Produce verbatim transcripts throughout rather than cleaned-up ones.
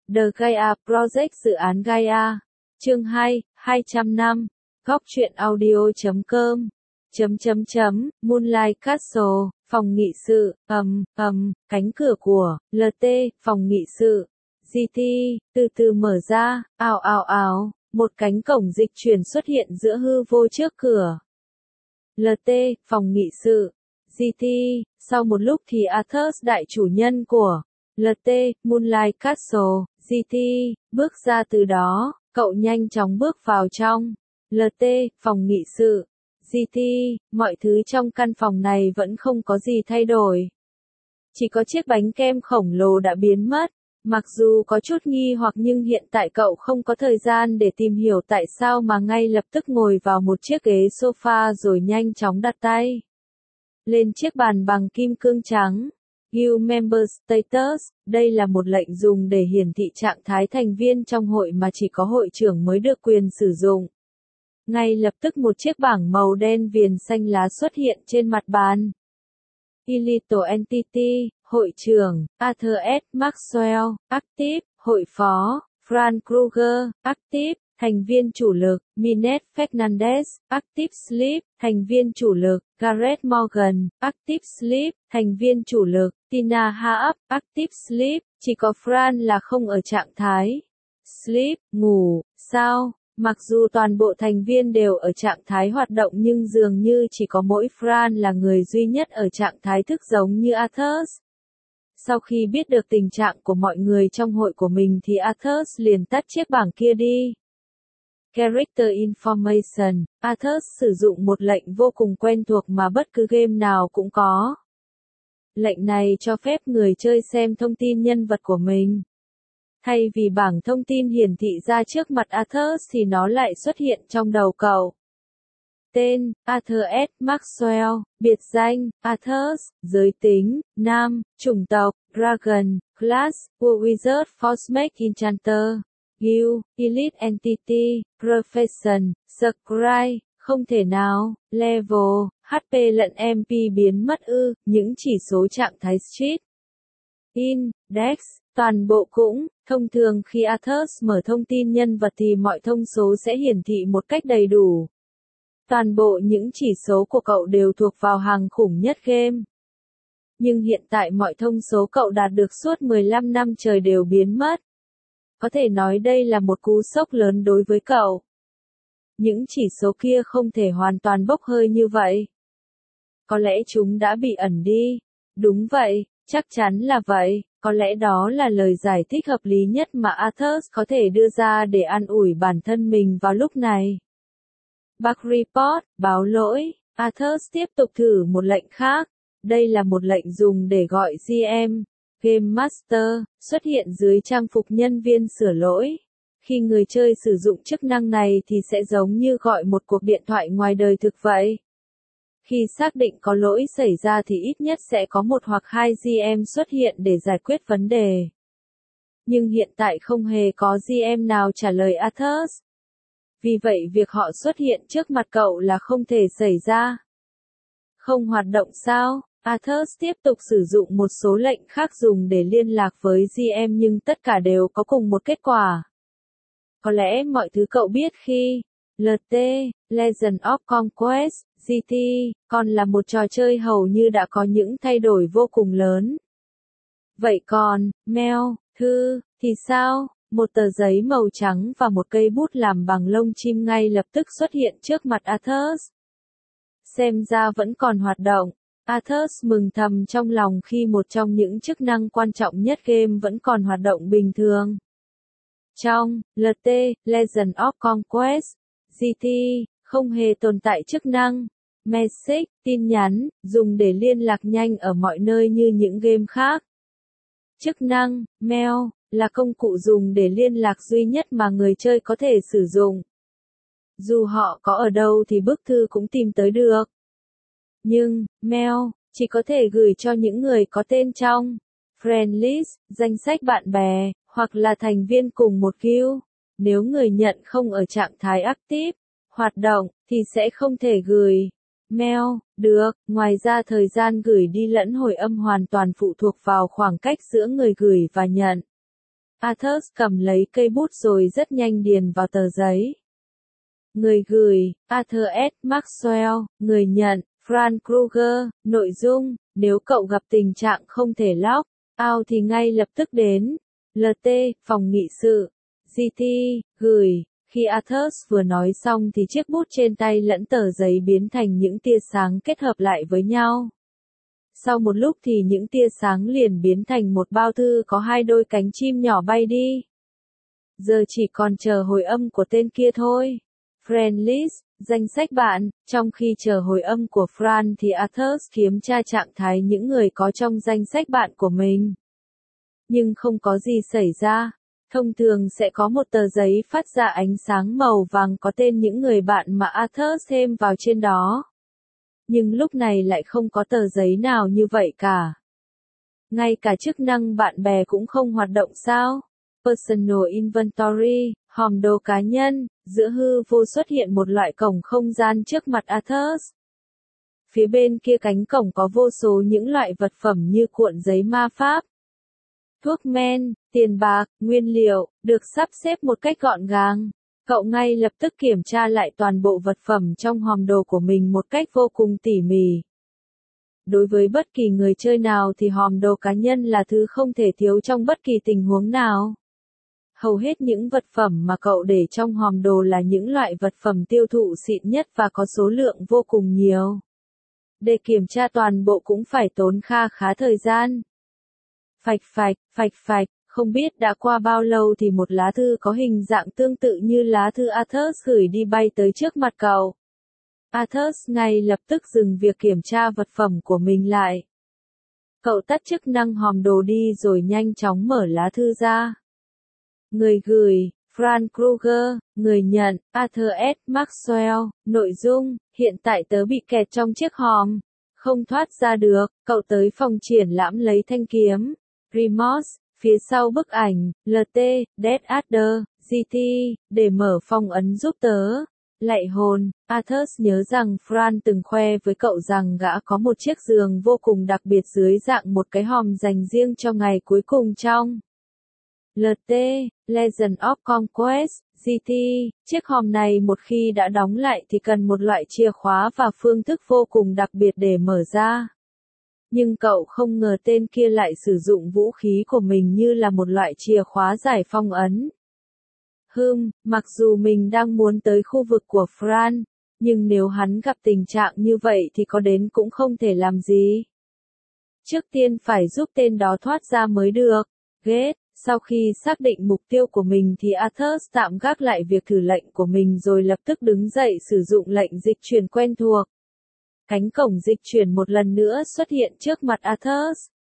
The Gaia Project dự án Gaia. Chương hai, hai trăm năm. Góc truyện audio chấm com. Chấm chấm chấm, Moonlight Castle, phòng nghị sự, ầm, ầm, cánh cửa của, lờ tê, phòng nghị sự. giê tê, từ từ mở ra, ào ào ào, một cánh cổng dịch chuyển xuất hiện giữa hư vô trước cửa. lờ tê, phòng nghị sự. giê tê, sau một lúc thì Arthur, đại chủ nhân của lờ tê, Moonlight Castle, giê tê, bước ra từ đó, cậu nhanh chóng bước vào trong lờ tê, phòng nghị sự. giê tê, mọi thứ trong căn phòng này vẫn không có gì thay đổi. Chỉ có chiếc bánh kem khổng lồ đã biến mất. Mặc dù có chút nghi hoặc nhưng hiện tại cậu không có thời gian để tìm hiểu tại sao mà ngay lập tức ngồi vào một chiếc ghế sofa rồi nhanh chóng đặt tay lên chiếc bàn bằng kim cương trắng. Guild Member Status, đây là một lệnh dùng để hiển thị trạng thái thành viên trong hội mà chỉ có hội trưởng mới được quyền sử dụng. Ngay lập tức một chiếc bảng màu đen viền xanh lá xuất hiện trên mặt bàn. Illegal Entity, hội trưởng, Arthur S. Maxwell, Active, hội phó, Frank Kruger, Active, thành viên chủ lực, Minette Fernandez, Active Sleep, thành viên chủ lực, Gareth Morgan, Active Sleep, thành viên chủ lực, Tina Haap, Active Sleep, chỉ có Fran là không ở trạng thái Sleep, ngủ, sao? Mặc dù toàn bộ thành viên đều ở trạng thái hoạt động nhưng dường như chỉ có mỗi Fran là người duy nhất ở trạng thái thức giống như Arthur. Sau khi biết được tình trạng của mọi người trong hội của mình thì Arthur liền tắt chiếc bảng kia đi. Character Information, Arthur sử dụng một lệnh vô cùng quen thuộc mà bất cứ game nào cũng có. Lệnh này cho phép người chơi xem thông tin nhân vật của mình. Thay vì bảng thông tin hiển thị ra trước mặt Arthur thì nó lại xuất hiện trong đầu cậu. Tên, Arthur S. Maxwell, biệt danh, Arthur, giới tính, nam, chủng tộc, Dragon, Class, Wizard Force Enchanter, Guild, Elite Entity, Profession, Scribe, không thể nào, Level, hát pê lẫn em pê biến mất ư, những chỉ số trạng thái Street. Index, toàn bộ cũng, thông thường khi Arthur mở thông tin nhân vật thì mọi thông số sẽ hiển thị một cách đầy đủ. Toàn bộ những chỉ số của cậu đều thuộc vào hàng khủng nhất game. Nhưng hiện tại mọi thông số cậu đạt được suốt mười lăm năm trời đều biến mất. Có thể nói đây là một cú sốc lớn đối với cậu. Những chỉ số kia không thể hoàn toàn bốc hơi như vậy. Có lẽ chúng đã bị ẩn đi. Đúng vậy, chắc chắn là vậy. Có lẽ đó là lời giải thích hợp lý nhất mà Arthur có thể đưa ra để an ủi bản thân mình vào lúc này. Bug Report, báo lỗi. Arthur tiếp tục thử một lệnh khác. Đây là một lệnh dùng để gọi giê em, Game Master, xuất hiện dưới trang phục nhân viên sửa lỗi. Khi người chơi sử dụng chức năng này thì sẽ giống như gọi một cuộc điện thoại ngoài đời thực vậy. Khi xác định có lỗi xảy ra thì ít nhất sẽ có một hoặc hai giê em xuất hiện để giải quyết vấn đề. Nhưng hiện tại không hề có giê em nào trả lời Arthur. Vì vậy việc họ xuất hiện trước mặt cậu là không thể xảy ra. Không hoạt động sao? Arthur tiếp tục sử dụng một số lệnh khác dùng để liên lạc với giê em nhưng tất cả đều có cùng một kết quả. Có lẽ mọi thứ cậu biết khi lờ tê, Legend of Conquest, giê tê, còn là một trò chơi hầu như đã có những thay đổi vô cùng lớn. Vậy còn, mail, thư, thì sao? Một tờ giấy màu trắng và một cây bút làm bằng lông chim ngay lập tức xuất hiện trước mặt Arthur. Xem ra vẫn còn hoạt động. Arthur mừng thầm trong lòng khi một trong những chức năng quan trọng nhất game vẫn còn hoạt động bình thường. Trong lờ tê, Legend of Conquest, giê tê, không hề tồn tại chức năng Message, tin nhắn, dùng để liên lạc nhanh ở mọi nơi như những game khác. Chức năng Mail là công cụ dùng để liên lạc duy nhất mà người chơi có thể sử dụng. Dù họ có ở đâu thì bức thư cũng tìm tới được. Nhưng, Mail, chỉ có thể gửi cho những người có tên trong Friend List, danh sách bạn bè, hoặc là thành viên cùng một guild. Nếu người nhận không ở trạng thái active, hoạt động, thì sẽ không thể gửi mail được. Ngoài ra thời gian gửi đi lẫn hồi âm hoàn toàn phụ thuộc vào khoảng cách giữa người gửi và nhận. Athos cầm lấy cây bút rồi rất nhanh điền vào tờ giấy. Người gửi, Arthur S. Maxwell, người nhận, Frank Kruger, nội dung, nếu cậu gặp tình trạng không thể log out thì ngay lập tức đến, lờ tê, phòng nghị sự, giê tê, gửi. Khi Athos vừa nói xong thì chiếc bút trên tay lẫn tờ giấy biến thành những tia sáng kết hợp lại với nhau. Sau một lúc thì những tia sáng liền biến thành một bao thư có hai đôi cánh chim nhỏ bay đi. Giờ chỉ còn chờ hồi âm của tên kia thôi. Friend list, danh sách bạn, trong khi chờ hồi âm của Fran thì Athos kiểm tra trạng thái những người có trong danh sách bạn của mình. Nhưng không có gì xảy ra. Thông thường sẽ có một tờ giấy phát ra ánh sáng màu vàng có tên những người bạn mà Athos thêm vào trên đó. Nhưng lúc này lại không có tờ giấy nào như vậy cả. Ngay cả chức năng bạn bè cũng không hoạt động sao? Personal Inventory, hòm đồ cá nhân, giữa hư vô xuất hiện một loại cổng không gian trước mặt Athos. Phía bên kia cánh cổng có vô số những loại vật phẩm như cuộn giấy ma pháp, thuốc men, tiền bạc, nguyên liệu, được sắp xếp một cách gọn gàng. Cậu ngay lập tức kiểm tra lại toàn bộ vật phẩm trong hòm đồ của mình một cách vô cùng tỉ mỉ. Đối với bất kỳ người chơi nào thì hòm đồ cá nhân là thứ không thể thiếu trong bất kỳ tình huống nào. Hầu hết những vật phẩm mà cậu để trong hòm đồ là những loại vật phẩm tiêu thụ xịn nhất và có số lượng vô cùng nhiều. Để kiểm tra toàn bộ cũng phải tốn kha khá thời gian. Phạch phạch, phạch phạch, không biết đã qua bao lâu thì một lá thư có hình dạng tương tự như lá thư Athos gửi đi bay tới trước mặt cậu. Athos ngay lập tức dừng việc kiểm tra vật phẩm của mình lại. Cậu tắt chức năng hòm đồ đi rồi nhanh chóng mở lá thư ra. Người gửi, Frank Kruger, người nhận, Arthur S. Maxwell, nội dung, hiện tại tớ bị kẹt trong chiếc hòm, không thoát ra được, cậu tới phòng triển lãm lấy thanh kiếm, Remorse, phía sau bức ảnh, lờ tê, Dead Adder, giê tê, để mở phong ấn giúp tớ. Lạy hồn, Athos nhớ rằng Fran từng khoe với cậu rằng gã có một chiếc giường vô cùng đặc biệt dưới dạng một cái hòm dành riêng cho ngày cuối cùng trong lờ tê, Legend of Conquest, giê tê, chiếc hòm này một khi đã đóng lại thì cần một loại chìa khóa và phương thức vô cùng đặc biệt để mở ra. Nhưng cậu không ngờ tên kia lại sử dụng vũ khí của mình như là một loại chìa khóa giải phong ấn. Hừm, mặc dù mình đang muốn tới khu vực của Fran, nhưng nếu hắn gặp tình trạng như vậy thì có đến cũng không thể làm gì. Trước tiên phải giúp tên đó thoát ra mới được. Ghét, sau khi xác định mục tiêu của mình thì Athos tạm gác lại việc thử lệnh của mình rồi lập tức đứng dậy sử dụng lệnh dịch chuyển quen thuộc. Cánh cổng dịch chuyển một lần nữa xuất hiện trước mặt Athos.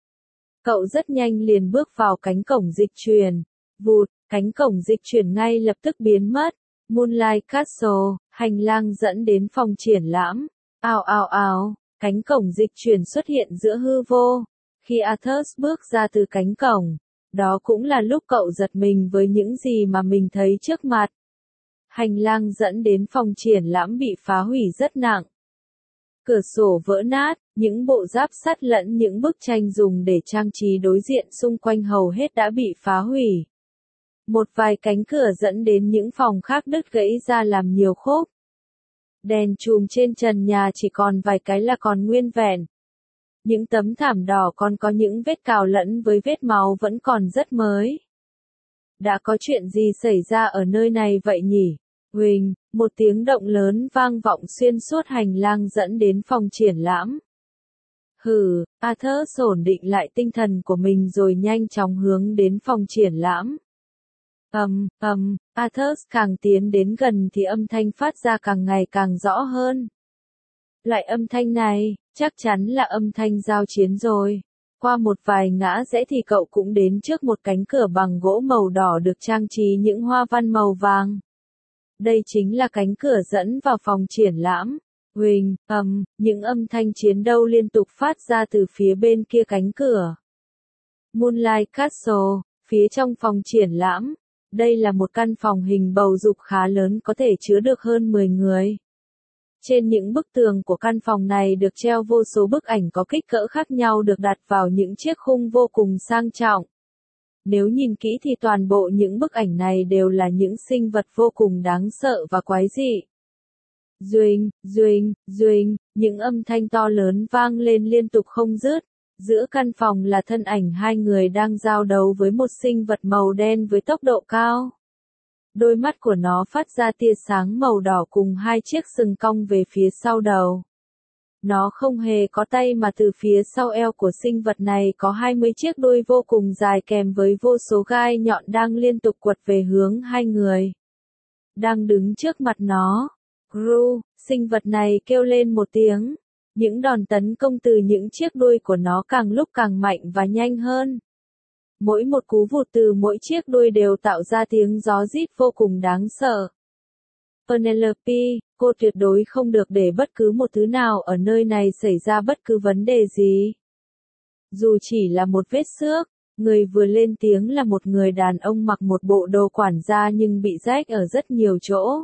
Cậu rất nhanh liền bước vào cánh cổng dịch chuyển. Vụt, cánh cổng dịch chuyển ngay lập tức biến mất. Moonlight Castle, hành lang dẫn đến phòng triển lãm. Ào ào ào, cánh cổng dịch chuyển xuất hiện giữa hư vô. Khi Athos bước ra từ cánh cổng, đó cũng là lúc cậu giật mình với những gì mà mình thấy trước mặt. Hành lang dẫn đến phòng triển lãm bị phá hủy rất nặng. Cửa sổ vỡ nát, những bộ giáp sắt lẫn những bức tranh dùng để trang trí đối diện xung quanh hầu hết đã bị phá hủy. Một vài cánh cửa dẫn đến những phòng khác đứt gãy ra làm nhiều khúc. Đèn chùm trên trần nhà chỉ còn vài cái là còn nguyên vẹn. Những tấm thảm đỏ còn có những vết cào lẫn với vết máu vẫn còn rất mới. Đã có chuyện gì xảy ra ở nơi này vậy nhỉ? Huỳnh, một tiếng động lớn vang vọng xuyên suốt hành lang dẫn đến phòng triển lãm. Hừ, Athos ổn định lại tinh thần của mình rồi nhanh chóng hướng đến phòng triển lãm. Ầm, ầm, Athos càng tiến đến gần thì âm thanh phát ra càng ngày càng rõ hơn. Loại âm thanh này, chắc chắn là âm thanh giao chiến rồi. Qua một vài ngã rẽ thì cậu cũng đến trước một cánh cửa bằng gỗ màu đỏ được trang trí những hoa văn màu vàng. Đây chính là cánh cửa dẫn vào phòng triển lãm. Huỳnh, ầm, những âm thanh chiến đấu liên tục phát ra từ phía bên kia cánh cửa. Moonlight Castle, phía trong phòng triển lãm. Đây là một căn phòng hình bầu dục khá lớn có thể chứa được hơn mười người. Trên những bức tường của căn phòng này được treo vô số bức ảnh có kích cỡ khác nhau được đặt vào những chiếc khung vô cùng sang trọng. Nếu nhìn kỹ thì toàn bộ những bức ảnh này đều là những sinh vật vô cùng đáng sợ và quái dị. Duỳnh, duỳnh, duỳnh, những âm thanh to lớn vang lên liên tục không dứt. Giữa căn phòng là thân ảnh hai người đang giao đấu với một sinh vật màu đen với tốc độ cao. Đôi mắt của nó phát ra tia sáng màu đỏ cùng hai chiếc sừng cong về phía sau đầu. Nó không hề có tay mà từ phía sau eo của sinh vật này có hai mươi chiếc đuôi vô cùng dài kèm với vô số gai nhọn đang liên tục quật về hướng hai người. Đang đứng trước mặt nó. Gru, sinh vật này kêu lên một tiếng. Những đòn tấn công từ những chiếc đuôi của nó càng lúc càng mạnh và nhanh hơn. Mỗi một cú vụt từ mỗi chiếc đuôi đều tạo ra tiếng gió rít vô cùng đáng sợ. Penelope, cô tuyệt đối không được để bất cứ một thứ nào ở nơi này xảy ra bất cứ vấn đề gì. Dù chỉ là một vết xước, người vừa lên tiếng là một người đàn ông mặc một bộ đồ quản gia nhưng bị rách ở rất nhiều chỗ.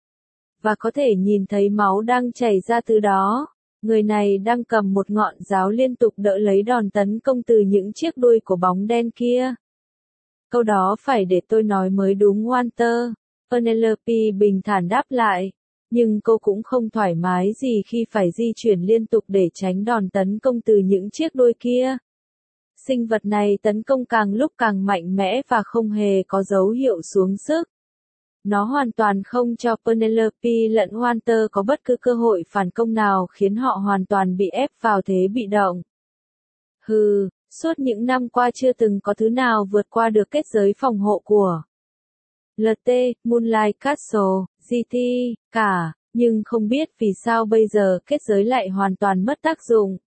Và có thể nhìn thấy máu đang chảy ra từ đó. Người này đang cầm một ngọn giáo liên tục đỡ lấy đòn tấn công từ những chiếc đuôi của bóng đen kia. Câu đó phải để tôi nói mới đúng Walter. Penelope bình thản đáp lại. Nhưng cô cũng không thoải mái gì khi phải di chuyển liên tục để tránh đòn tấn công từ những chiếc đuôi kia. Sinh vật này tấn công càng lúc càng mạnh mẽ và không hề có dấu hiệu xuống sức. Nó hoàn toàn không cho Penelope lẫn Walter có bất cứ cơ hội phản công nào khiến họ hoàn toàn bị ép vào thế bị động. Hừ, suốt những năm qua chưa từng có thứ nào vượt qua được kết giới phòng hộ của lờ tê, Moonlight Castle, giê tê, cả, nhưng không biết vì sao bây giờ kết giới lại hoàn toàn mất tác dụng.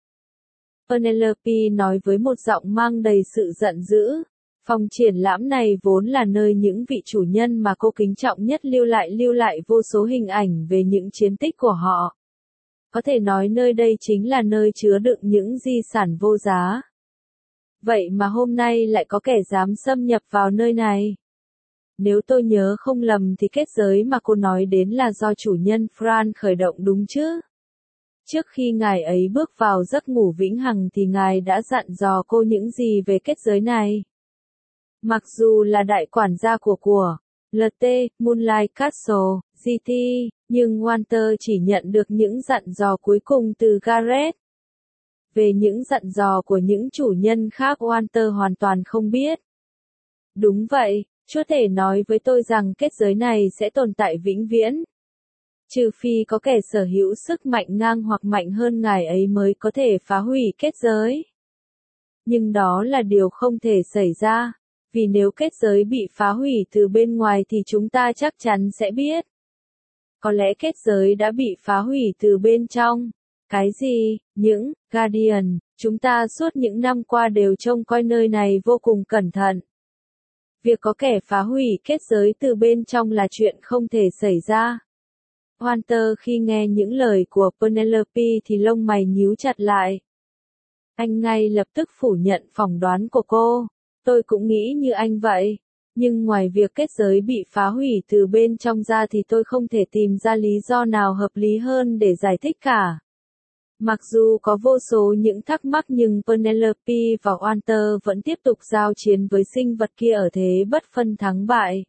Penelope nói với một giọng mang đầy sự giận dữ. Phòng triển lãm này vốn là nơi những vị chủ nhân mà cô kính trọng nhất lưu lại lưu lại vô số hình ảnh về những chiến tích của họ. Có thể nói nơi đây chính là nơi chứa đựng những di sản vô giá. Vậy mà hôm nay lại có kẻ dám xâm nhập vào nơi này. Nếu tôi nhớ không lầm thì kết giới mà cô nói đến là do chủ nhân Fran khởi động đúng chứ? Trước khi ngài ấy bước vào giấc ngủ vĩnh hằng thì ngài đã dặn dò cô những gì về kết giới này? Mặc dù là đại quản gia của của lờ tê, Moonlight Castle, giê tê, nhưng Walter chỉ nhận được những dặn dò cuối cùng từ Gareth. Về những dặn dò của những chủ nhân khác Walter hoàn toàn không biết. Đúng vậy, Chúa Tể nói với tôi rằng kết giới này sẽ tồn tại vĩnh viễn. Trừ phi có kẻ sở hữu sức mạnh ngang hoặc mạnh hơn ngài ấy mới có thể phá hủy kết giới. Nhưng đó là điều không thể xảy ra. Vì nếu kết giới bị phá hủy từ bên ngoài thì chúng ta chắc chắn sẽ biết. Có lẽ kết giới đã bị phá hủy từ bên trong. Cái gì? Những Guardian, chúng ta suốt những năm qua đều trông coi nơi này vô cùng cẩn thận. Việc có kẻ phá hủy kết giới từ bên trong là chuyện không thể xảy ra. Walter khi nghe những lời của Penelope thì lông mày nhíu chặt lại. Anh ngay lập tức phủ nhận phỏng đoán của cô. Tôi cũng nghĩ như anh vậy. Nhưng ngoài việc kết giới bị phá hủy từ bên trong ra thì tôi không thể tìm ra lý do nào hợp lý hơn để giải thích cả. Mặc dù có vô số những thắc mắc nhưng Penelope và Walter vẫn tiếp tục giao chiến với sinh vật kia ở thế bất phân thắng bại.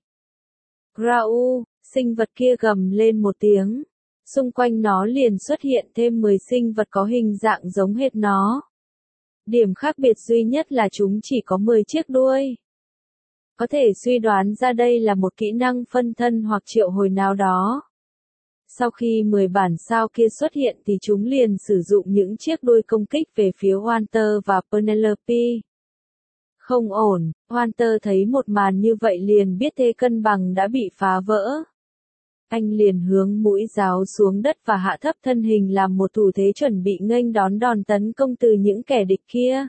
Grau, sinh vật kia gầm lên một tiếng. Xung quanh nó liền xuất hiện thêm mười sinh vật có hình dạng giống hệt nó. Điểm khác biệt duy nhất là chúng chỉ có mười chiếc đuôi. Có thể suy đoán ra đây là một kỹ năng phân thân hoặc triệu hồi nào đó. Sau khi mười bản sao kia xuất hiện thì chúng liền sử dụng những chiếc đuôi công kích về phía Walter và Penelope. Không ổn, Walter thấy một màn như vậy liền biết thế cân bằng đã bị phá vỡ. Anh liền hướng mũi giáo xuống đất và hạ thấp thân hình làm một thủ thế chuẩn bị nghênh đón đòn tấn công từ những kẻ địch kia.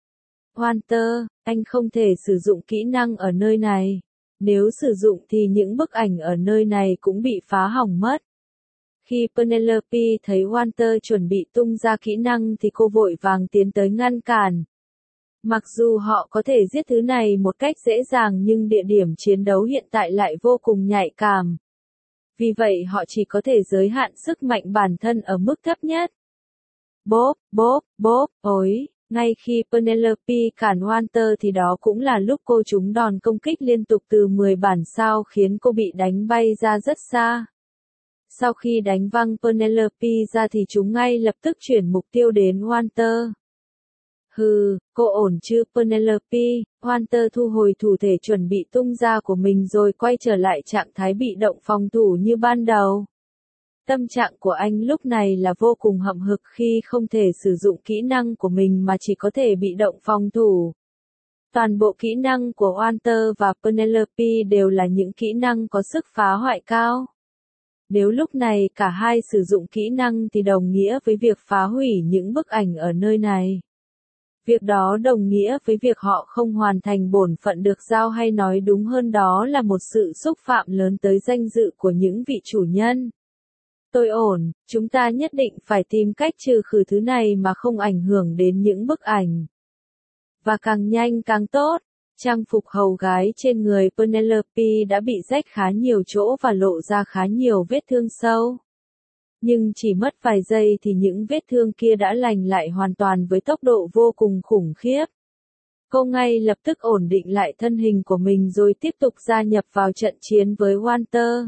Walter, anh không thể sử dụng kỹ năng ở nơi này. Nếu sử dụng thì những bức ảnh ở nơi này cũng bị phá hỏng mất. Khi Penelope thấy Walter chuẩn bị tung ra kỹ năng thì cô vội vàng tiến tới ngăn cản. Mặc dù họ có thể giết thứ này một cách dễ dàng nhưng địa điểm chiến đấu hiện tại lại vô cùng nhạy cảm. Vì vậy họ chỉ có thể giới hạn sức mạnh bản thân ở mức thấp nhất. Bốp, bốp, bốp, ối, Ngay khi Penelope cản Walter thì đó cũng là lúc cô trúng đòn công kích liên tục từ mười bản sao khiến cô bị đánh bay ra rất xa. Sau khi đánh văng Penelope ra thì chúng ngay lập tức chuyển mục tiêu đến Walter. Hừ, cô ổn chứ Penelope, Walter thu hồi thủ thể chuẩn bị tung ra của mình rồi quay trở lại trạng thái bị động phòng thủ như ban đầu. Tâm trạng của anh lúc này là vô cùng hậm hực khi không thể sử dụng kỹ năng của mình mà chỉ có thể bị động phòng thủ. Toàn bộ kỹ năng của Walter và Penelope đều là những kỹ năng có sức phá hoại cao. Nếu lúc này cả hai sử dụng kỹ năng thì đồng nghĩa với việc phá hủy những bức ảnh ở nơi này. Việc đó đồng nghĩa với việc họ không hoàn thành bổn phận được giao, hay nói đúng hơn đó là một sự xúc phạm lớn tới danh dự của những vị chủ nhân. Tôi ổn, chúng ta nhất định phải tìm cách trừ khử thứ này mà không ảnh hưởng đến những bức ảnh. Và càng nhanh càng tốt. Trang phục hầu gái trên người Penelope đã bị rách khá nhiều chỗ và lộ ra khá nhiều vết thương sâu. Nhưng chỉ mất vài giây thì những vết thương kia đã lành lại hoàn toàn với tốc độ vô cùng khủng khiếp. Cô ngay lập tức ổn định lại thân hình của mình rồi tiếp tục gia nhập vào trận chiến với Walter.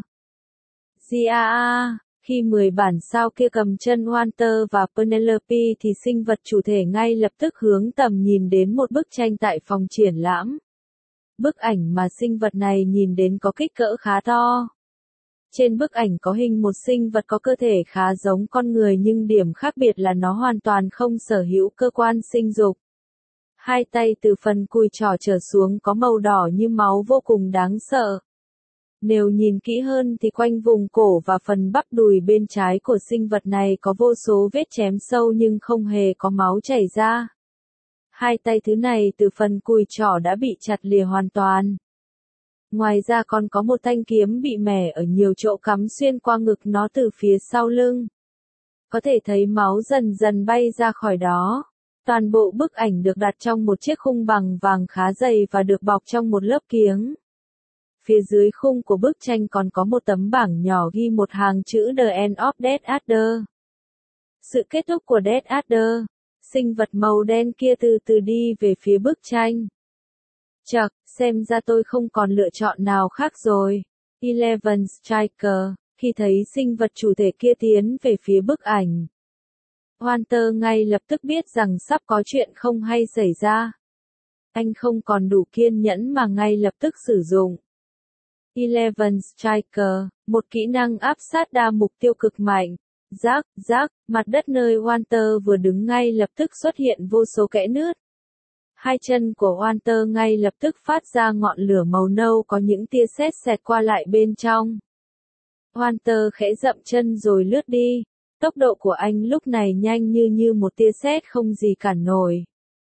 Gia Khi mười bản sao kia cầm chân Walter và Penelope thì sinh vật chủ thể ngay lập tức hướng tầm nhìn đến một bức tranh tại phòng triển lãm. Bức ảnh mà sinh vật này nhìn đến có kích cỡ khá to. Trên bức ảnh có hình một sinh vật có cơ thể khá giống con người nhưng điểm khác biệt là nó hoàn toàn không sở hữu cơ quan sinh dục. Hai tay từ phần cùi trỏ trở xuống có màu đỏ như máu vô cùng đáng sợ. Nếu nhìn kỹ hơn thì quanh vùng cổ và phần bắp đùi bên trái của sinh vật này có vô số vết chém sâu nhưng không hề có máu chảy ra. Hai tay thứ này từ phần cùi trỏ đã bị chặt lìa hoàn toàn. Ngoài ra còn có một thanh kiếm bị mẻ ở nhiều chỗ cắm xuyên qua ngực nó từ phía sau lưng. Có thể thấy máu dần dần bay ra khỏi đó. Toàn bộ bức ảnh được đặt trong một chiếc khung bằng vàng khá dày và được bọc trong một lớp kiếng. Phía dưới khung của bức tranh còn có một tấm bảng nhỏ ghi một hàng chữ The End of Death Adder. Sự kết thúc của Death Adder. Sinh vật màu đen kia từ từ đi về phía bức tranh. Chậc, xem ra tôi không còn lựa chọn nào khác rồi. Eleven Striker, khi thấy sinh vật chủ thể kia tiến về phía bức ảnh. Walter ngay lập tức biết rằng sắp có chuyện không hay xảy ra. Anh không còn đủ kiên nhẫn mà ngay lập tức sử dụng. Eleven Striker, một kỹ năng áp sát đa mục tiêu cực mạnh. Rác, rác, mặt đất nơi Walter vừa đứng ngay lập tức xuất hiện vô số kẽ nứt. Hai chân của Walter ngay lập tức phát ra ngọn lửa màu nâu có những tia sét xẹt qua lại bên trong. Walter khẽ dậm chân rồi lướt đi. Tốc độ của anh lúc này nhanh như như một tia sét không gì cản nổi.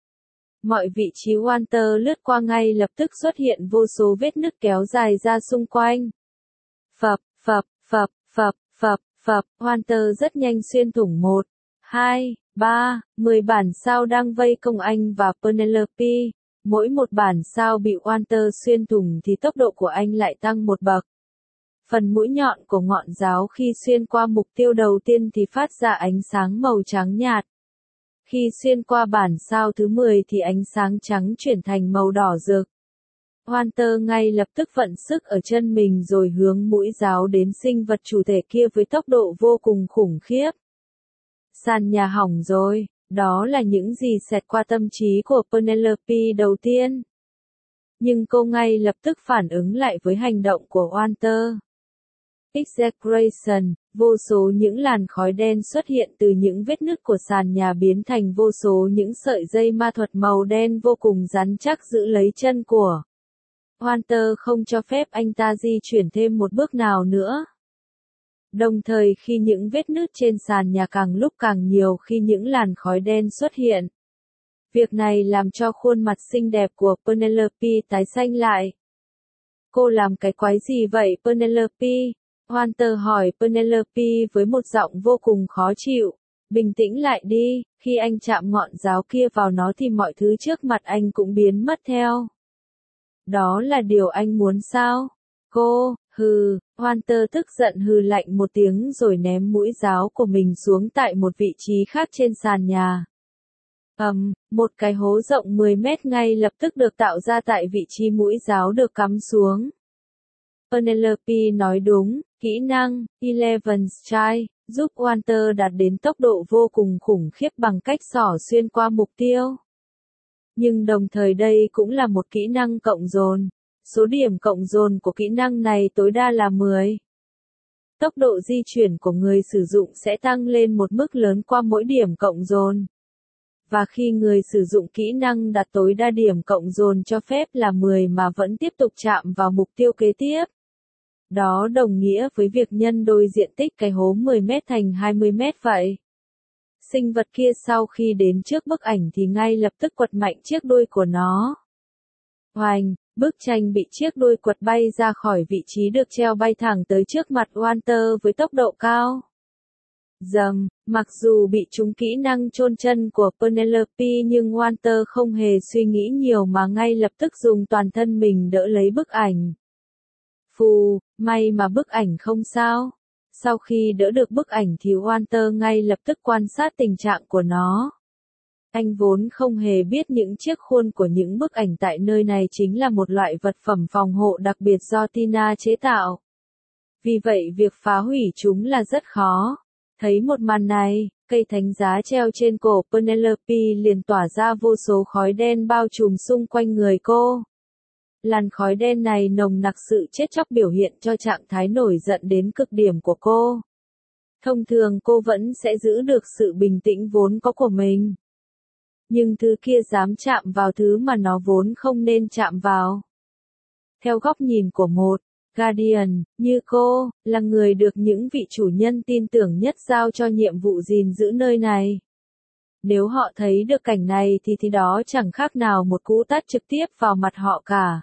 Mọi vị trí Walter lướt qua ngay lập tức xuất hiện vô số vết nứt kéo dài ra xung quanh. Phập, phập, phập, phập, phập, phập, Walter rất nhanh xuyên thủng một, hai, ba, mười bản sao đang vây công anh và Penelope. Mỗi một bản sao bị Walter xuyên thủng thì tốc độ của anh lại tăng một bậc. Phần mũi nhọn của ngọn giáo khi xuyên qua mục tiêu đầu tiên thì phát ra ánh sáng màu trắng nhạt. Khi xuyên qua bản sao thứ mười thì ánh sáng trắng chuyển thành màu đỏ rực. Walter ngay lập tức vận sức ở chân mình rồi hướng mũi giáo đến sinh vật chủ thể kia với tốc độ vô cùng khủng khiếp. Sàn nhà hỏng rồi, đó là những gì xẹt qua tâm trí của Penelope đầu tiên. Nhưng cô ngay lập tức phản ứng lại với hành động của Walter. Exaggeration, vô số những làn khói đen xuất hiện từ những vết nứt của sàn nhà biến thành vô số những sợi dây ma thuật màu đen vô cùng rắn chắc giữ lấy chân của Walter, không cho phép anh ta di chuyển thêm một bước nào nữa. Đồng thời khi những vết nứt trên sàn nhà càng lúc càng nhiều khi những làn khói đen xuất hiện. Việc này làm cho khuôn mặt xinh đẹp của Penelope tái xanh lại. Cô làm cái quái gì vậy Penelope? Walter hỏi Penelope với một giọng vô cùng khó chịu. Bình tĩnh lại đi, khi anh chạm ngọn giáo kia vào nó thì mọi thứ trước mặt anh cũng biến mất theo. Đó là điều anh muốn sao? Cô, hừ, Walter tức giận hừ lạnh một tiếng rồi ném mũi giáo của mình xuống tại một vị trí khác trên sàn nhà. Ầm, một cái hố rộng mười mét ngay lập tức được tạo ra tại vị trí mũi giáo được cắm xuống. Penelope nói đúng, kỹ năng Eleven Strike giúp Walter đạt đến tốc độ vô cùng khủng khiếp bằng cách xỏ xuyên qua mục tiêu. Nhưng đồng thời đây cũng là một kỹ năng cộng dồn. Số điểm cộng dồn của kỹ năng này tối đa là mười. Tốc độ di chuyển của người sử dụng sẽ tăng lên một mức lớn qua mỗi điểm cộng dồn. Và khi người sử dụng kỹ năng đạt tối đa điểm cộng dồn cho phép là mười mà vẫn tiếp tục chạm vào mục tiêu kế tiếp. Đó đồng nghĩa với việc nhân đôi diện tích cái hố mười mét thành hai mươi mét vậy. Sinh vật kia sau khi đến trước bức ảnh thì ngay lập tức quật mạnh chiếc đuôi của nó. Oành, bức tranh bị chiếc đuôi quật bay ra khỏi vị trí được treo bay thẳng tới trước mặt Walter với tốc độ cao. Dầm, mặc dù bị trúng kỹ năng chôn chân của Penelope nhưng Walter không hề suy nghĩ nhiều mà ngay lập tức dùng toàn thân mình đỡ lấy bức ảnh. Phù, may mà bức ảnh không sao. Sau khi đỡ được bức ảnh thì Walter ngay lập tức quan sát tình trạng của nó. Anh vốn không hề biết những chiếc khuôn của những bức ảnh tại nơi này chính là một loại vật phẩm phòng hộ đặc biệt do Tina chế tạo. Vì vậy việc phá hủy chúng là rất khó. Thấy một màn này, cây thánh giá treo trên cổ Penelope liền tỏa ra vô số khói đen bao trùm xung quanh người cô. Làn khói đen này nồng nặc sự chết chóc biểu hiện cho trạng thái nổi giận đến cực điểm của cô. Thông thường cô vẫn sẽ giữ được sự bình tĩnh vốn có của mình. Nhưng thứ kia dám chạm vào thứ mà nó vốn không nên chạm vào. Theo góc nhìn của một Guardian, như cô, là người được những vị chủ nhân tin tưởng nhất giao cho nhiệm vụ gìn giữ nơi này. Nếu họ thấy được cảnh này thì thì đó chẳng khác nào một cú tát trực tiếp vào mặt họ cả.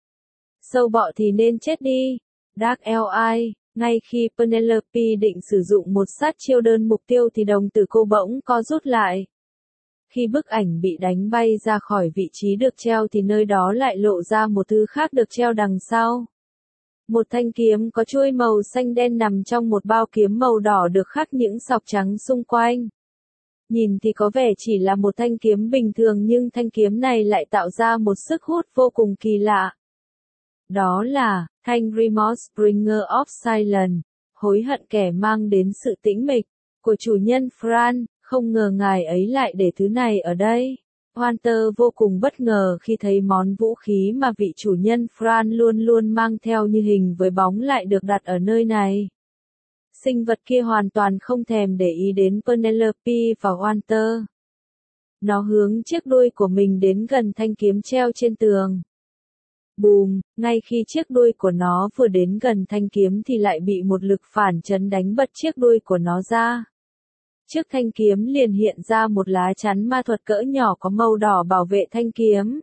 Sâu bọ thì nên chết đi. Dark Li, ngay khi Penelope định sử dụng một sát chiêu đơn mục tiêu thì đồng tử cô bỗng co rút lại. Khi bức ảnh bị đánh bay ra khỏi vị trí được treo thì nơi đó lại lộ ra một thứ khác được treo đằng sau. Một thanh kiếm có chuôi màu xanh đen nằm trong một bao kiếm màu đỏ được khắc những sọc trắng xung quanh. Nhìn thì có vẻ chỉ là một thanh kiếm bình thường nhưng thanh kiếm này lại tạo ra một sức hút vô cùng kỳ lạ. Đó là thanh Remorse Bringer of Silence, hối hận kẻ mang đến sự tĩnh mịch, của chủ nhân Fran. Không ngờ ngài ấy lại để thứ này ở đây. Walter vô cùng bất ngờ khi thấy món vũ khí mà vị chủ nhân Fran luôn luôn mang theo như hình với bóng lại được đặt ở nơi này. Sinh vật kia hoàn toàn không thèm để ý đến Penelope và Walter. Nó hướng chiếc đuôi của mình đến gần thanh kiếm treo trên tường. Bùm, ngay khi chiếc đuôi của nó vừa đến gần thanh kiếm thì lại bị một lực phản chấn đánh bật chiếc đuôi của nó ra. Trước thanh kiếm liền hiện ra một lá chắn ma thuật cỡ nhỏ có màu đỏ bảo vệ thanh kiếm.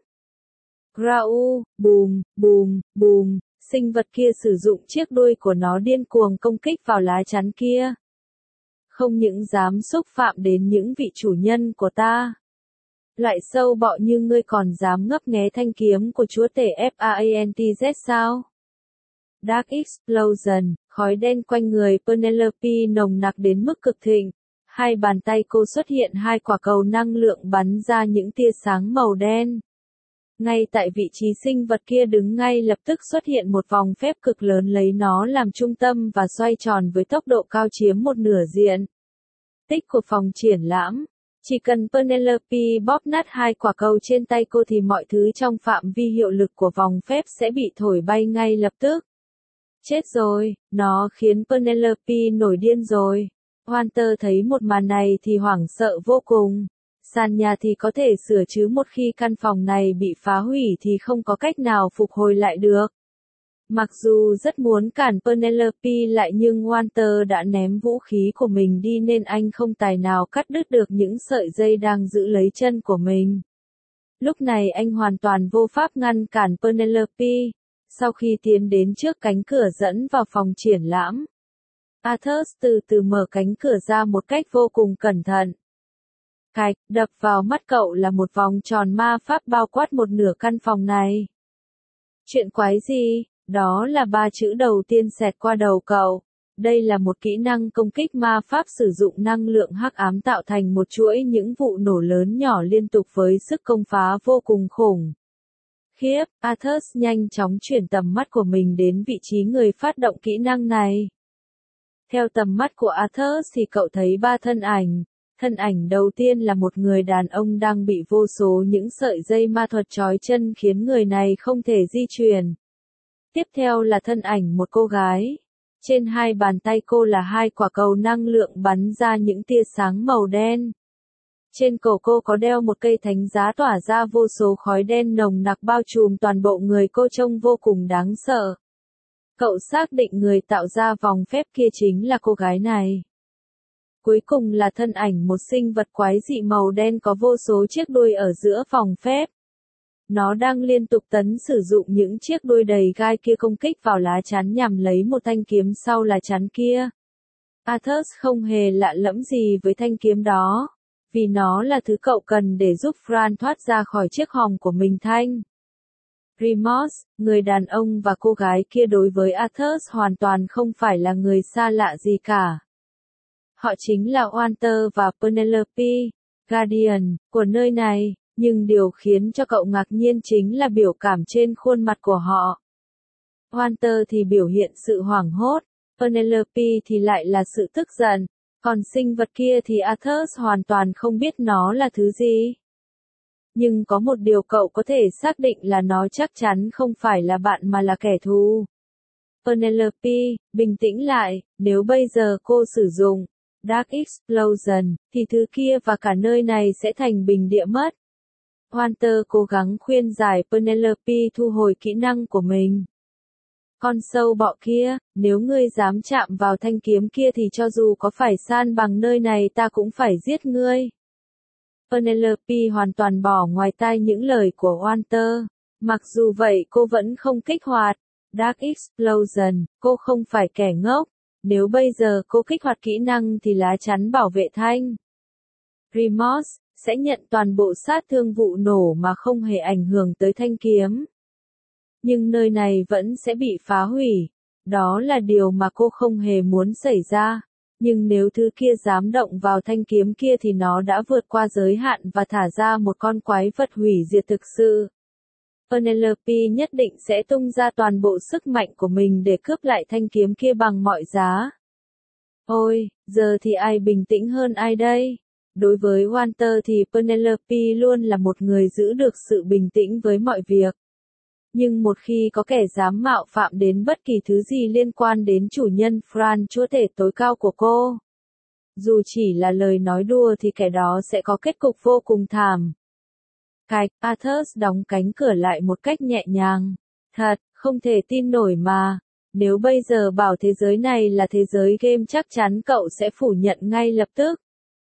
Grau, bùm, bùm, bùm, sinh vật kia sử dụng chiếc đuôi của nó điên cuồng công kích vào lá chắn kia. Không những dám xúc phạm đến những vị chủ nhân của ta. Loại sâu bọ như ngươi còn dám ngấp nghé thanh kiếm của chúa tể Fantz sao? Dark Explosion, khói đen quanh người Penelope nồng nặc đến mức cực thịnh. Hai bàn tay cô xuất hiện hai quả cầu năng lượng bắn ra những tia sáng màu đen. Ngay tại vị trí sinh vật kia đứng ngay lập tức xuất hiện một vòng phép cực lớn lấy nó làm trung tâm và xoay tròn với tốc độ cao chiếm một nửa diện tích của phòng triển lãm. Chỉ cần Penelope bóp nát hai quả cầu trên tay cô thì mọi thứ trong phạm vi hiệu lực của vòng phép sẽ bị thổi bay ngay lập tức. Chết rồi, nó khiến Penelope nổi điên rồi. Walter thấy một màn này thì hoảng sợ vô cùng. Sàn nhà thì có thể sửa chứ một khi căn phòng này bị phá hủy thì không có cách nào phục hồi lại được. Mặc dù rất muốn cản Penelope lại nhưng Walter đã ném vũ khí của mình đi nên anh không tài nào cắt đứt được những sợi dây đang giữ lấy chân của mình. Lúc này anh hoàn toàn vô pháp ngăn cản Penelope. Sau khi tiến đến trước cánh cửa dẫn vào phòng triển lãm, Arthur từ từ mở cánh cửa ra một cách vô cùng cẩn thận. Cạch, đập vào mắt cậu là một vòng tròn ma pháp bao quát một nửa căn phòng này. Chuyện quái gì? Đó là ba chữ đầu tiên xẹt qua đầu cậu. Đây là một kỹ năng công kích ma pháp sử dụng năng lượng hắc ám tạo thành một chuỗi những vụ nổ lớn nhỏ liên tục với sức công phá vô cùng khủng khiếp. Arthas nhanh chóng chuyển tầm mắt của mình đến vị trí người phát động kỹ năng này. Theo tầm mắt của Arthas thì cậu thấy ba thân ảnh. Thân ảnh đầu tiên là một người đàn ông đang bị vô số những sợi dây ma thuật trói chân khiến người này không thể di chuyển. Tiếp theo là thân ảnh một cô gái. Trên hai bàn tay cô là hai quả cầu năng lượng bắn ra những tia sáng màu đen. Trên cổ cô có đeo một cây thánh giá tỏa ra vô số khói đen nồng nặc bao trùm toàn bộ người cô trông vô cùng đáng sợ. Cậu xác định người tạo ra vòng phép kia chính là cô gái này. Cuối cùng là thân ảnh một sinh vật quái dị màu đen có vô số chiếc đuôi ở giữa vòng phép. Nó đang liên tục tấn sử dụng những chiếc đuôi đầy gai kia công kích vào lá chắn nhằm lấy một thanh kiếm sau lá chắn kia. Arthas không hề lạ lẫm gì với thanh kiếm đó, vì nó là thứ cậu cần để giúp Fran thoát ra khỏi chiếc hòm của mình thanh. Remus, người đàn ông và cô gái kia đối với Arthas hoàn toàn không phải là người xa lạ gì cả. Họ chính là Walter và Penelope, Guardian, của nơi này, nhưng điều khiến cho cậu ngạc nhiên chính là biểu cảm trên khuôn mặt của họ. Walter thì biểu hiện sự hoảng hốt, Penelope thì lại là sự tức giận, còn sinh vật kia thì Arthas hoàn toàn không biết nó là thứ gì. Nhưng có một điều cậu có thể xác định là nó chắc chắn không phải là bạn mà là kẻ thù. Penelope, bình tĩnh lại, nếu bây giờ cô sử dụng Dark Explosion, thì thứ kia và cả nơi này sẽ thành bình địa mất. Walter cố gắng khuyên giải Penelope thu hồi kỹ năng của mình. Con sâu bọ kia, nếu ngươi dám chạm vào thanh kiếm kia thì cho dù có phải san bằng nơi này ta cũng phải giết ngươi. Penelope hoàn toàn bỏ ngoài tai những lời của Walter. Mặc dù vậy cô vẫn không kích hoạt Dark Explosion, cô không phải kẻ ngốc. Nếu bây giờ cô kích hoạt kỹ năng thì lá chắn bảo vệ thanh Remus sẽ nhận toàn bộ sát thương vụ nổ mà không hề ảnh hưởng tới thanh kiếm. Nhưng nơi này vẫn sẽ bị phá hủy. Đó là điều mà cô không hề muốn xảy ra. Nhưng nếu thứ kia dám động vào thanh kiếm kia thì nó đã vượt qua giới hạn và thả ra một con quái vật hủy diệt thực sự. Penelope nhất định sẽ tung ra toàn bộ sức mạnh của mình để cướp lại thanh kiếm kia bằng mọi giá. Ôi, giờ thì ai bình tĩnh hơn ai đây? Đối với Walter thì Penelope luôn là một người giữ được sự bình tĩnh với mọi việc. Nhưng một khi có kẻ dám mạo phạm đến bất kỳ thứ gì liên quan đến chủ nhân Fran chúa tể tối cao của cô, dù chỉ là lời nói đùa thì kẻ đó sẽ có kết cục vô cùng thảm. Cạch, Arthas đóng cánh cửa lại một cách nhẹ nhàng. Thật, không thể tin nổi mà. Nếu bây giờ bảo thế giới này là thế giới game chắc chắn cậu sẽ phủ nhận ngay lập tức.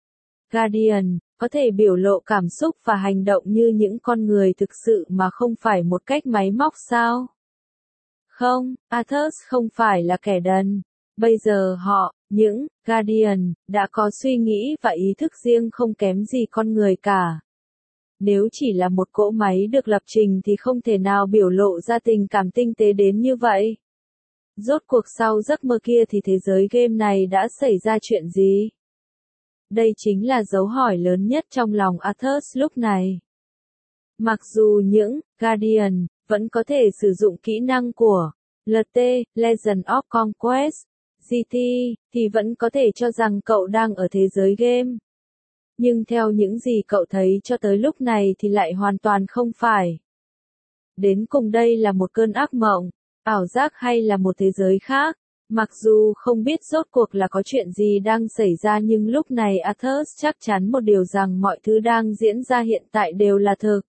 Guardian, có thể biểu lộ cảm xúc và hành động như những con người thực sự mà không phải một cách máy móc sao? Không, Arthas không phải là kẻ đần. Bây giờ họ, những Guardian, đã có suy nghĩ và ý thức riêng không kém gì con người cả. Nếu chỉ là một cỗ máy được lập trình thì không thể nào biểu lộ ra tình cảm tinh tế đến như vậy. Rốt cuộc sau giấc mơ kia thì thế giới game này đã xảy ra chuyện gì? Đây chính là dấu hỏi lớn nhất trong lòng Arthas lúc này. Mặc dù những Guardian vẫn có thể sử dụng kỹ năng của lờ tê, Legend of Conquest, giê tê, thì vẫn có thể cho rằng cậu đang ở thế giới game. Nhưng theo những gì cậu thấy cho tới lúc này thì lại hoàn toàn không phải. Đến cùng đây là một cơn ác mộng, ảo giác hay là một thế giới khác. Mặc dù không biết rốt cuộc là có chuyện gì đang xảy ra nhưng lúc này Arthas chắc chắn một điều rằng mọi thứ đang diễn ra hiện tại đều là thực.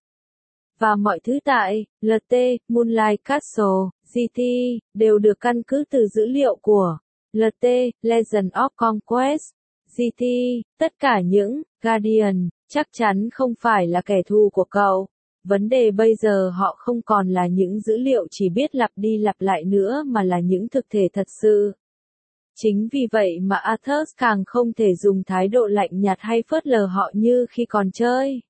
Và mọi thứ tại lờ tê, Moonlight Castle, giê tê, đều được căn cứ từ dữ liệu của lờ tê, Legend of Conquest, giê tê, tất cả những Guardian, chắc chắn không phải là kẻ thù của cậu. Vấn đề bây giờ họ không còn là những dữ liệu chỉ biết lặp đi lặp lại nữa mà là những thực thể thật sự. Chính vì vậy mà Arthas càng không thể dùng thái độ lạnh nhạt hay phớt lờ họ như khi còn chơi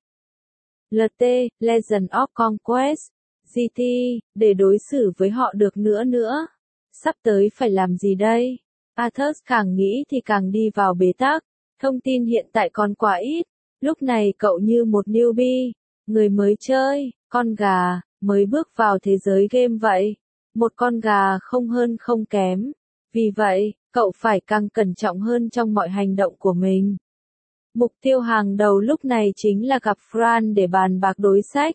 lờ tê, Legend of Conquest, giê tê, để đối xử với họ được nữa nữa. Sắp tới phải làm gì đây? Athos càng nghĩ thì càng đi vào bế tắc, thông tin hiện tại còn quá ít, lúc này cậu như một newbie, người mới chơi, con gà, mới bước vào thế giới game vậy, một con gà không hơn không kém, vì vậy, cậu phải càng cẩn trọng hơn trong mọi hành động của mình. Mục tiêu hàng đầu lúc này chính là gặp Fran để bàn bạc đối sách.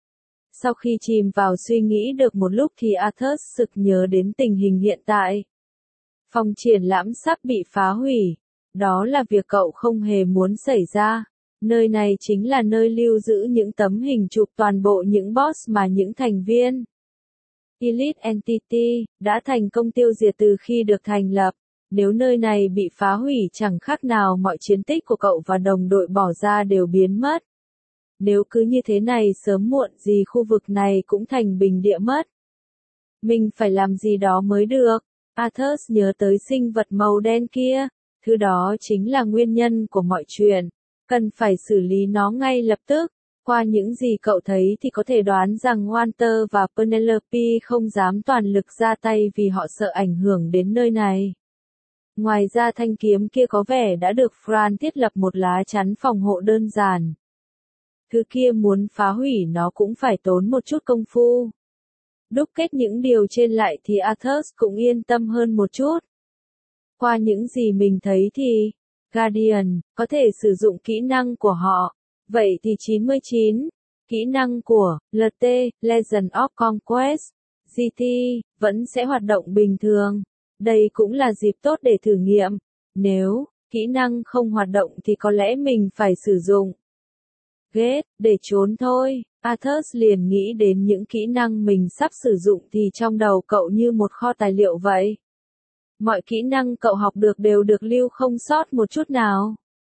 Sau khi chìm vào suy nghĩ được một lúc thì Athos sực nhớ đến tình hình hiện tại. Phòng triển lãm sắp bị phá hủy. Đó là việc cậu không hề muốn xảy ra. Nơi này chính là nơi lưu giữ những tấm hình chụp toàn bộ những boss mà những thành viên Elite Entity đã thành công tiêu diệt từ khi được thành lập. Nếu nơi này bị phá hủy chẳng khác nào mọi chiến tích của cậu và đồng đội bỏ ra đều biến mất. Nếu cứ như thế này sớm muộn gì khu vực này cũng thành bình địa mất. Mình phải làm gì đó mới được. Athos nhớ tới sinh vật màu đen kia. Thứ đó chính là nguyên nhân của mọi chuyện. Cần phải xử lý nó ngay lập tức. Qua những gì cậu thấy thì có thể đoán rằng Walter và Penelope không dám toàn lực ra tay vì họ sợ ảnh hưởng đến nơi này. Ngoài ra thanh kiếm kia có vẻ đã được Fran thiết lập một lá chắn phòng hộ đơn giản. Thứ kia muốn phá hủy nó cũng phải tốn một chút công phu. Đúc kết những điều trên lại thì Athos cũng yên tâm hơn một chút. Qua những gì mình thấy thì, Guardian, có thể sử dụng kỹ năng của họ. Vậy thì chín mươi chín, kỹ năng của lờ tê, Legend of Conquest, giê tê, vẫn sẽ hoạt động bình thường. Đây cũng là dịp tốt để thử nghiệm. Nếu kỹ năng không hoạt động thì có lẽ mình phải sử dụng Gate để trốn thôi. Athos liền nghĩ đến những kỹ năng mình sắp sử dụng thì trong đầu cậu như một kho tài liệu vậy. Mọi kỹ năng cậu học được đều được lưu không sót một chút nào.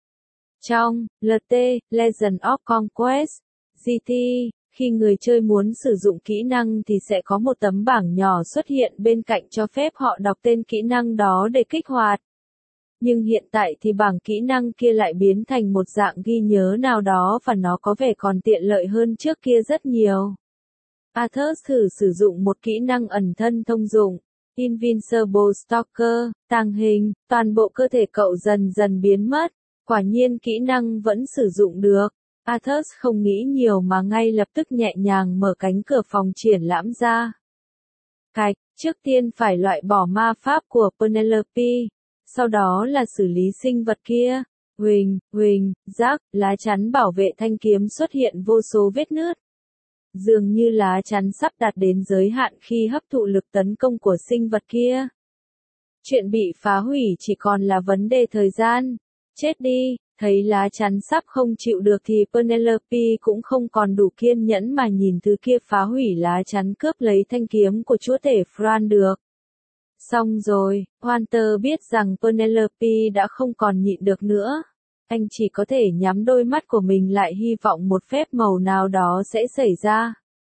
Trong lờ tê, Legend of Conquest, giê tê, khi người chơi muốn sử dụng kỹ năng thì sẽ có một tấm bảng nhỏ xuất hiện bên cạnh cho phép họ đọc tên kỹ năng đó để kích hoạt. Nhưng hiện tại thì bảng kỹ năng kia lại biến thành một dạng ghi nhớ nào đó và nó có vẻ còn tiện lợi hơn trước kia rất nhiều. Athos thử sử dụng một kỹ năng ẩn thân thông dụng, Invincible Stalker, tàng hình, toàn bộ cơ thể cậu dần dần biến mất. Quả nhiên kỹ năng vẫn sử dụng được. Athos không nghĩ nhiều mà ngay lập tức nhẹ nhàng mở cánh cửa phòng triển lãm ra. Cạch, trước tiên phải loại bỏ ma pháp của Penelope. Sau đó là xử lý sinh vật kia. Huỳnh, huỳnh, rác, lá chắn bảo vệ thanh kiếm xuất hiện vô số vết nứt. Dường như lá chắn sắp đạt đến giới hạn khi hấp thụ lực tấn công của sinh vật kia. Chuyện bị phá hủy chỉ còn là vấn đề thời gian. Chết đi, thấy lá chắn sắp không chịu được thì Penelope cũng không còn đủ kiên nhẫn mà nhìn thứ kia phá hủy lá chắn cướp lấy thanh kiếm của chúa tể Fran được. Xong rồi, Walter biết rằng Penelope đã không còn nhịn được nữa. Anh chỉ có thể nhắm đôi mắt của mình lại hy vọng một phép màu nào đó sẽ xảy ra.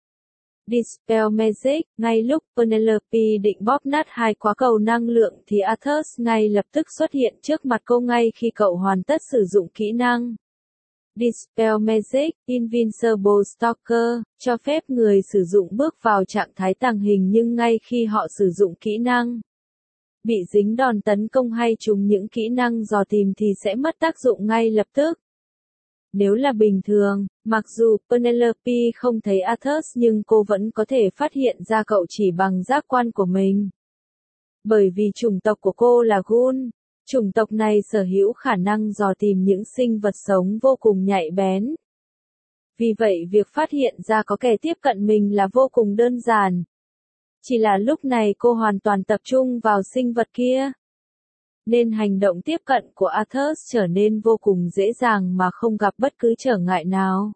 Dispel Magic, ngay lúc Penelope định bóp nát hai quả cầu năng lượng thì Athos ngay lập tức xuất hiện trước mặt cô ngay khi cậu hoàn tất sử dụng kỹ năng. Dispel Magic, Invincible Stalker, cho phép người sử dụng bước vào trạng thái tàng hình nhưng ngay khi họ sử dụng kỹ năng bị dính đòn tấn công hay trúng những kỹ năng dò tìm thì sẽ mất tác dụng ngay lập tức. Nếu là bình thường, mặc dù Penelope không thấy Athos nhưng cô vẫn có thể phát hiện ra cậu chỉ bằng giác quan của mình. Bởi vì chủng tộc của cô là Ghoul, chủng tộc này sở hữu khả năng dò tìm những sinh vật sống vô cùng nhạy bén. Vì vậy việc phát hiện ra có kẻ tiếp cận mình là vô cùng đơn giản. Chỉ là lúc này cô hoàn toàn tập trung vào sinh vật kia. Nên hành động tiếp cận của Athos trở nên vô cùng dễ dàng mà không gặp bất cứ trở ngại nào.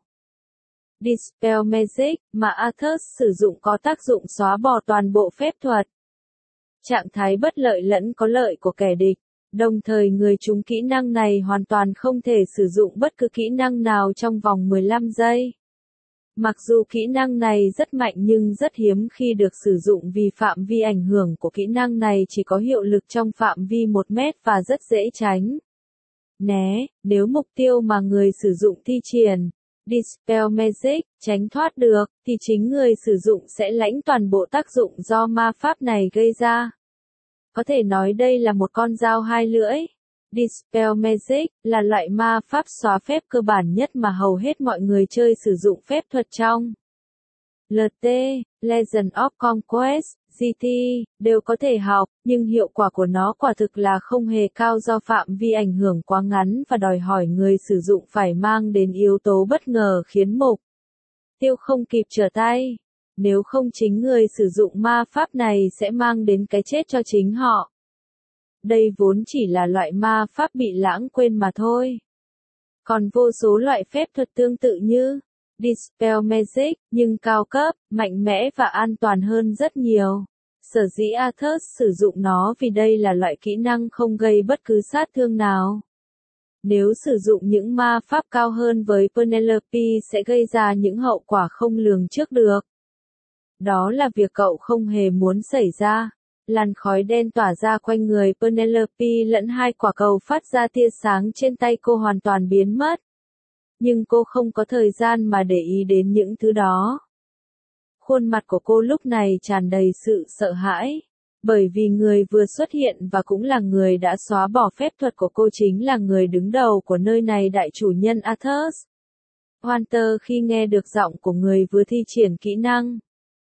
Dispel Magic mà Athos sử dụng có tác dụng xóa bỏ toàn bộ phép thuật. Trạng thái bất lợi lẫn có lợi của kẻ địch. Đồng thời người trúng kỹ năng này hoàn toàn không thể sử dụng bất cứ kỹ năng nào trong vòng mười lăm giây. Mặc dù kỹ năng này rất mạnh nhưng rất hiếm khi được sử dụng vì phạm vi ảnh hưởng của kỹ năng này chỉ có hiệu lực trong phạm vi một mét và rất dễ tránh. Né, nếu mục tiêu mà người sử dụng thi triển, Dispel Magic, tránh thoát được, thì chính người sử dụng sẽ lãnh toàn bộ tác dụng do ma pháp này gây ra. Có thể nói đây là một con dao hai lưỡi. Dispel Magic là loại ma pháp xóa phép cơ bản nhất mà hầu hết mọi người chơi sử dụng phép thuật trong lờ tê, Legend of Conquest, giê tê, đều có thể học, nhưng hiệu quả của nó quả thực là không hề cao do phạm vi ảnh hưởng quá ngắn và đòi hỏi người sử dụng phải mang đến yếu tố bất ngờ khiến mục tiêu không kịp trở tay. Nếu không chính người sử dụng ma pháp này sẽ mang đến cái chết cho chính họ. Đây vốn chỉ là loại ma pháp bị lãng quên mà thôi. Còn vô số loại phép thuật tương tự như Dispel Magic, nhưng cao cấp, mạnh mẽ và an toàn hơn rất nhiều. Sở dĩ Athos sử dụng nó vì đây là loại kỹ năng không gây bất cứ sát thương nào. Nếu sử dụng những ma pháp cao hơn với Penelope sẽ gây ra những hậu quả không lường trước được. Đó là việc cậu không hề muốn xảy ra. Làn khói đen tỏa ra quanh người Penelope lẫn hai quả cầu phát ra tia sáng trên tay cô hoàn toàn biến mất. Nhưng cô không có thời gian mà để ý đến những thứ đó. Khuôn mặt của cô lúc này tràn đầy sự sợ hãi. Bởi vì người vừa xuất hiện và cũng là người đã xóa bỏ phép thuật của cô chính là người đứng đầu của nơi này, đại chủ nhân Athos. Walter khi nghe được giọng của người vừa thi triển kỹ năng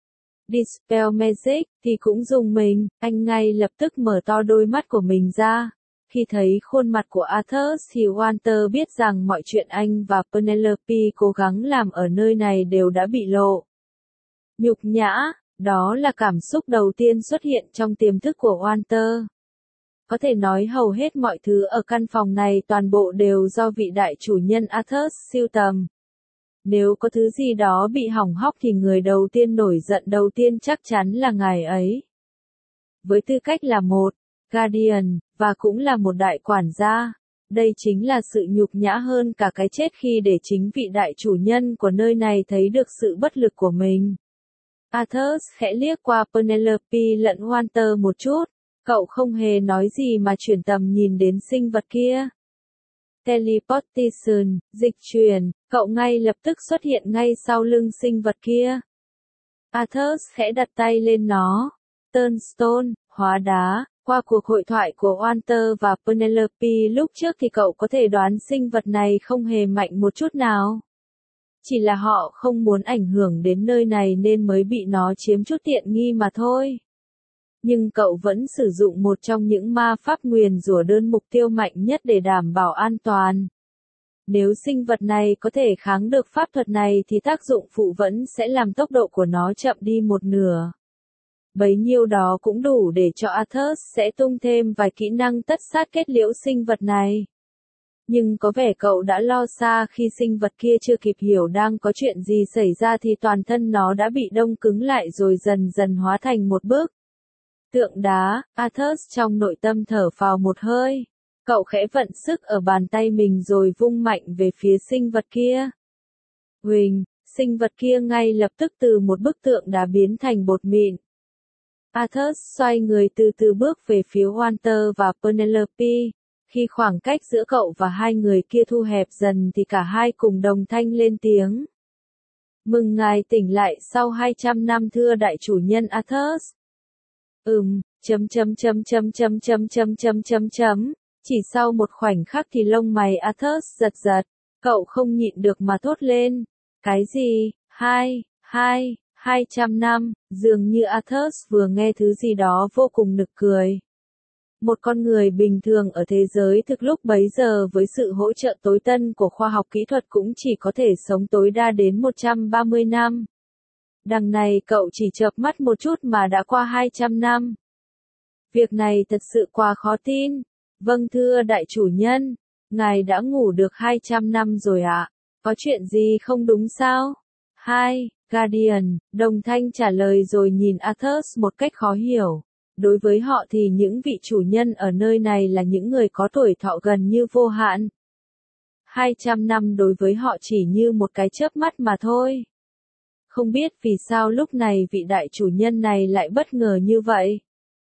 Dispel Magic thì cũng rùng mình, anh ngay lập tức mở to đôi mắt của mình ra. Khi thấy khuôn mặt của Athos thì Walter biết rằng mọi chuyện anh và Penelope cố gắng làm ở nơi này đều đã bị lộ. Nhục nhã, đó là cảm xúc đầu tiên xuất hiện trong tiềm thức của Walter. Có thể nói hầu hết mọi thứ ở căn phòng này toàn bộ đều do vị đại chủ nhân Athos sưu tầm. Nếu có thứ gì đó bị hỏng hóc thì người đầu tiên nổi giận đầu tiên chắc chắn là ngài ấy. Với tư cách là một Guardian, và cũng là một đại quản gia, đây chính là sự nhục nhã hơn cả cái chết khi để chính vị đại chủ nhân của nơi này thấy được sự bất lực của mình. Athos khẽ liếc qua Penelope lẫn Walter một chút, cậu không hề nói gì mà chuyển tầm nhìn đến sinh vật kia. Teleportation, dịch chuyển, cậu ngay lập tức xuất hiện ngay sau lưng sinh vật kia. Athos khẽ đặt tay lên nó. Turnstone, hóa đá, qua cuộc hội thoại của Walter và Penelope lúc trước thì cậu có thể đoán sinh vật này không hề mạnh một chút nào. Chỉ là họ không muốn ảnh hưởng đến nơi này nên mới bị nó chiếm chút tiện nghi mà thôi. Nhưng cậu vẫn sử dụng một trong những ma pháp nguyền rủa đơn mục tiêu mạnh nhất để đảm bảo an toàn. Nếu sinh vật này có thể kháng được pháp thuật này thì tác dụng phụ vẫn sẽ làm tốc độ của nó chậm đi một nửa. Bấy nhiêu đó cũng đủ để cho Athos sẽ tung thêm vài kỹ năng tất sát kết liễu sinh vật này. Nhưng có vẻ cậu đã lo xa khi sinh vật kia chưa kịp hiểu đang có chuyện gì xảy ra thì toàn thân nó đã bị đông cứng lại rồi dần dần hóa thành một bức tượng đá. Athos trong nội tâm thở phào một hơi. Cậu khẽ vận sức ở bàn tay mình rồi vung mạnh về phía sinh vật kia. Huỳnh, sinh vật kia ngay lập tức từ một bức tượng đá biến thành bột mịn. Athos xoay người từ từ bước về phía Walter và Penelope. Khi khoảng cách giữa cậu và hai người kia thu hẹp dần thì cả hai cùng đồng thanh lên tiếng. Mừng ngài tỉnh lại sau hai trăm năm thưa đại chủ nhân Athos. Ừm, chấm chấm chấm chấm chấm chấm chấm chấm chấm chấm. Chỉ sau một khoảnh khắc thì lông mày Athos giật giật. Cậu không nhịn được mà thốt lên. Cái gì? Hai, hai, hai trăm năm, dường như Athos vừa nghe thứ gì đó vô cùng nực cười. Một con người bình thường ở thế giới thực lúc bấy giờ với sự hỗ trợ tối tân của khoa học kỹ thuật cũng chỉ có thể sống tối đa đến một trăm ba mươi năm. Đằng này cậu chỉ chợp mắt một chút mà đã qua hai trăm năm. Việc này thật sự quá khó tin. Vâng thưa đại chủ nhân, ngài đã ngủ được hai trăm năm rồi ạ. Có chuyện gì không đúng sao? Hai, Guardian, đồng thanh trả lời rồi nhìn Athos một cách khó hiểu. Đối với họ thì những vị chủ nhân ở nơi này là những người có tuổi thọ gần như vô hạn. hai trăm năm đối với họ chỉ như một cái chớp mắt mà thôi. Không biết vì sao lúc này vị đại chủ nhân này lại bất ngờ như vậy.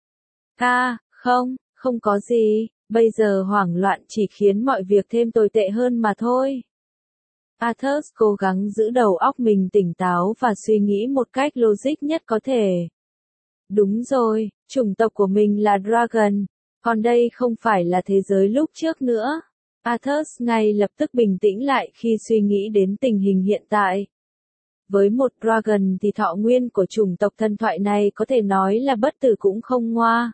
À, không, không có gì, bây giờ hoảng loạn chỉ khiến mọi việc thêm tồi tệ hơn mà thôi. Athos cố gắng giữ đầu óc mình tỉnh táo và suy nghĩ một cách logic nhất có thể. Đúng rồi, chủng tộc của mình là Dragon, còn đây không phải là thế giới lúc trước nữa. Arthas ngay lập tức bình tĩnh lại khi suy nghĩ đến tình hình hiện tại. Với một Dragon thì thọ nguyên của chủng tộc thần thoại này có thể nói là bất tử cũng không ngoa.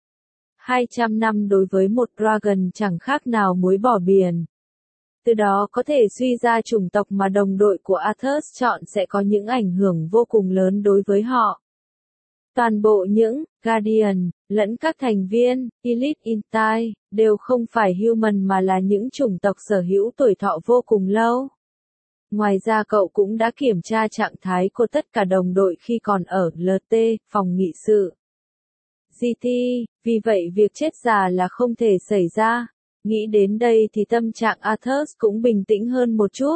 hai trăm năm đối với một Dragon chẳng khác nào muối bỏ biển. Từ đó có thể suy ra chủng tộc mà đồng đội của Arthas chọn sẽ có những ảnh hưởng vô cùng lớn đối với họ. Toàn bộ những Guardian, lẫn các thành viên, Elite Intai, đều không phải human mà là những chủng tộc sở hữu tuổi thọ vô cùng lâu. Ngoài ra cậu cũng đã kiểm tra trạng thái của tất cả đồng đội khi còn ở lờ tê, phòng nghị sự. giê tê, vì vậy việc chết già là không thể xảy ra. Nghĩ đến đây thì tâm trạng Arthas cũng bình tĩnh hơn một chút.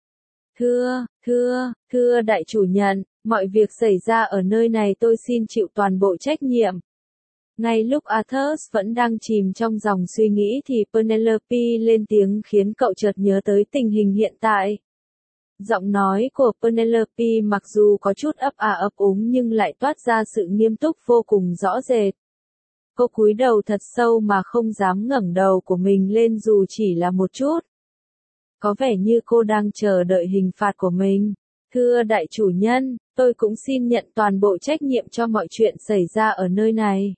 Thưa, thưa, thưa đại chủ nhận, mọi việc xảy ra ở nơi này tôi xin chịu toàn bộ trách nhiệm. Ngay lúc Arthas vẫn đang chìm trong dòng suy nghĩ thì Penelope lên tiếng khiến cậu chợt nhớ tới tình hình hiện tại. Giọng nói của Penelope mặc dù có chút ấp à ấp úng nhưng lại toát ra sự nghiêm túc vô cùng rõ rệt. Cô cúi đầu thật sâu mà không dám ngẩng đầu của mình lên dù chỉ là một chút. Có vẻ như cô đang chờ đợi hình phạt của mình. Thưa đại chủ nhân, tôi cũng xin nhận toàn bộ trách nhiệm cho mọi chuyện xảy ra ở nơi này.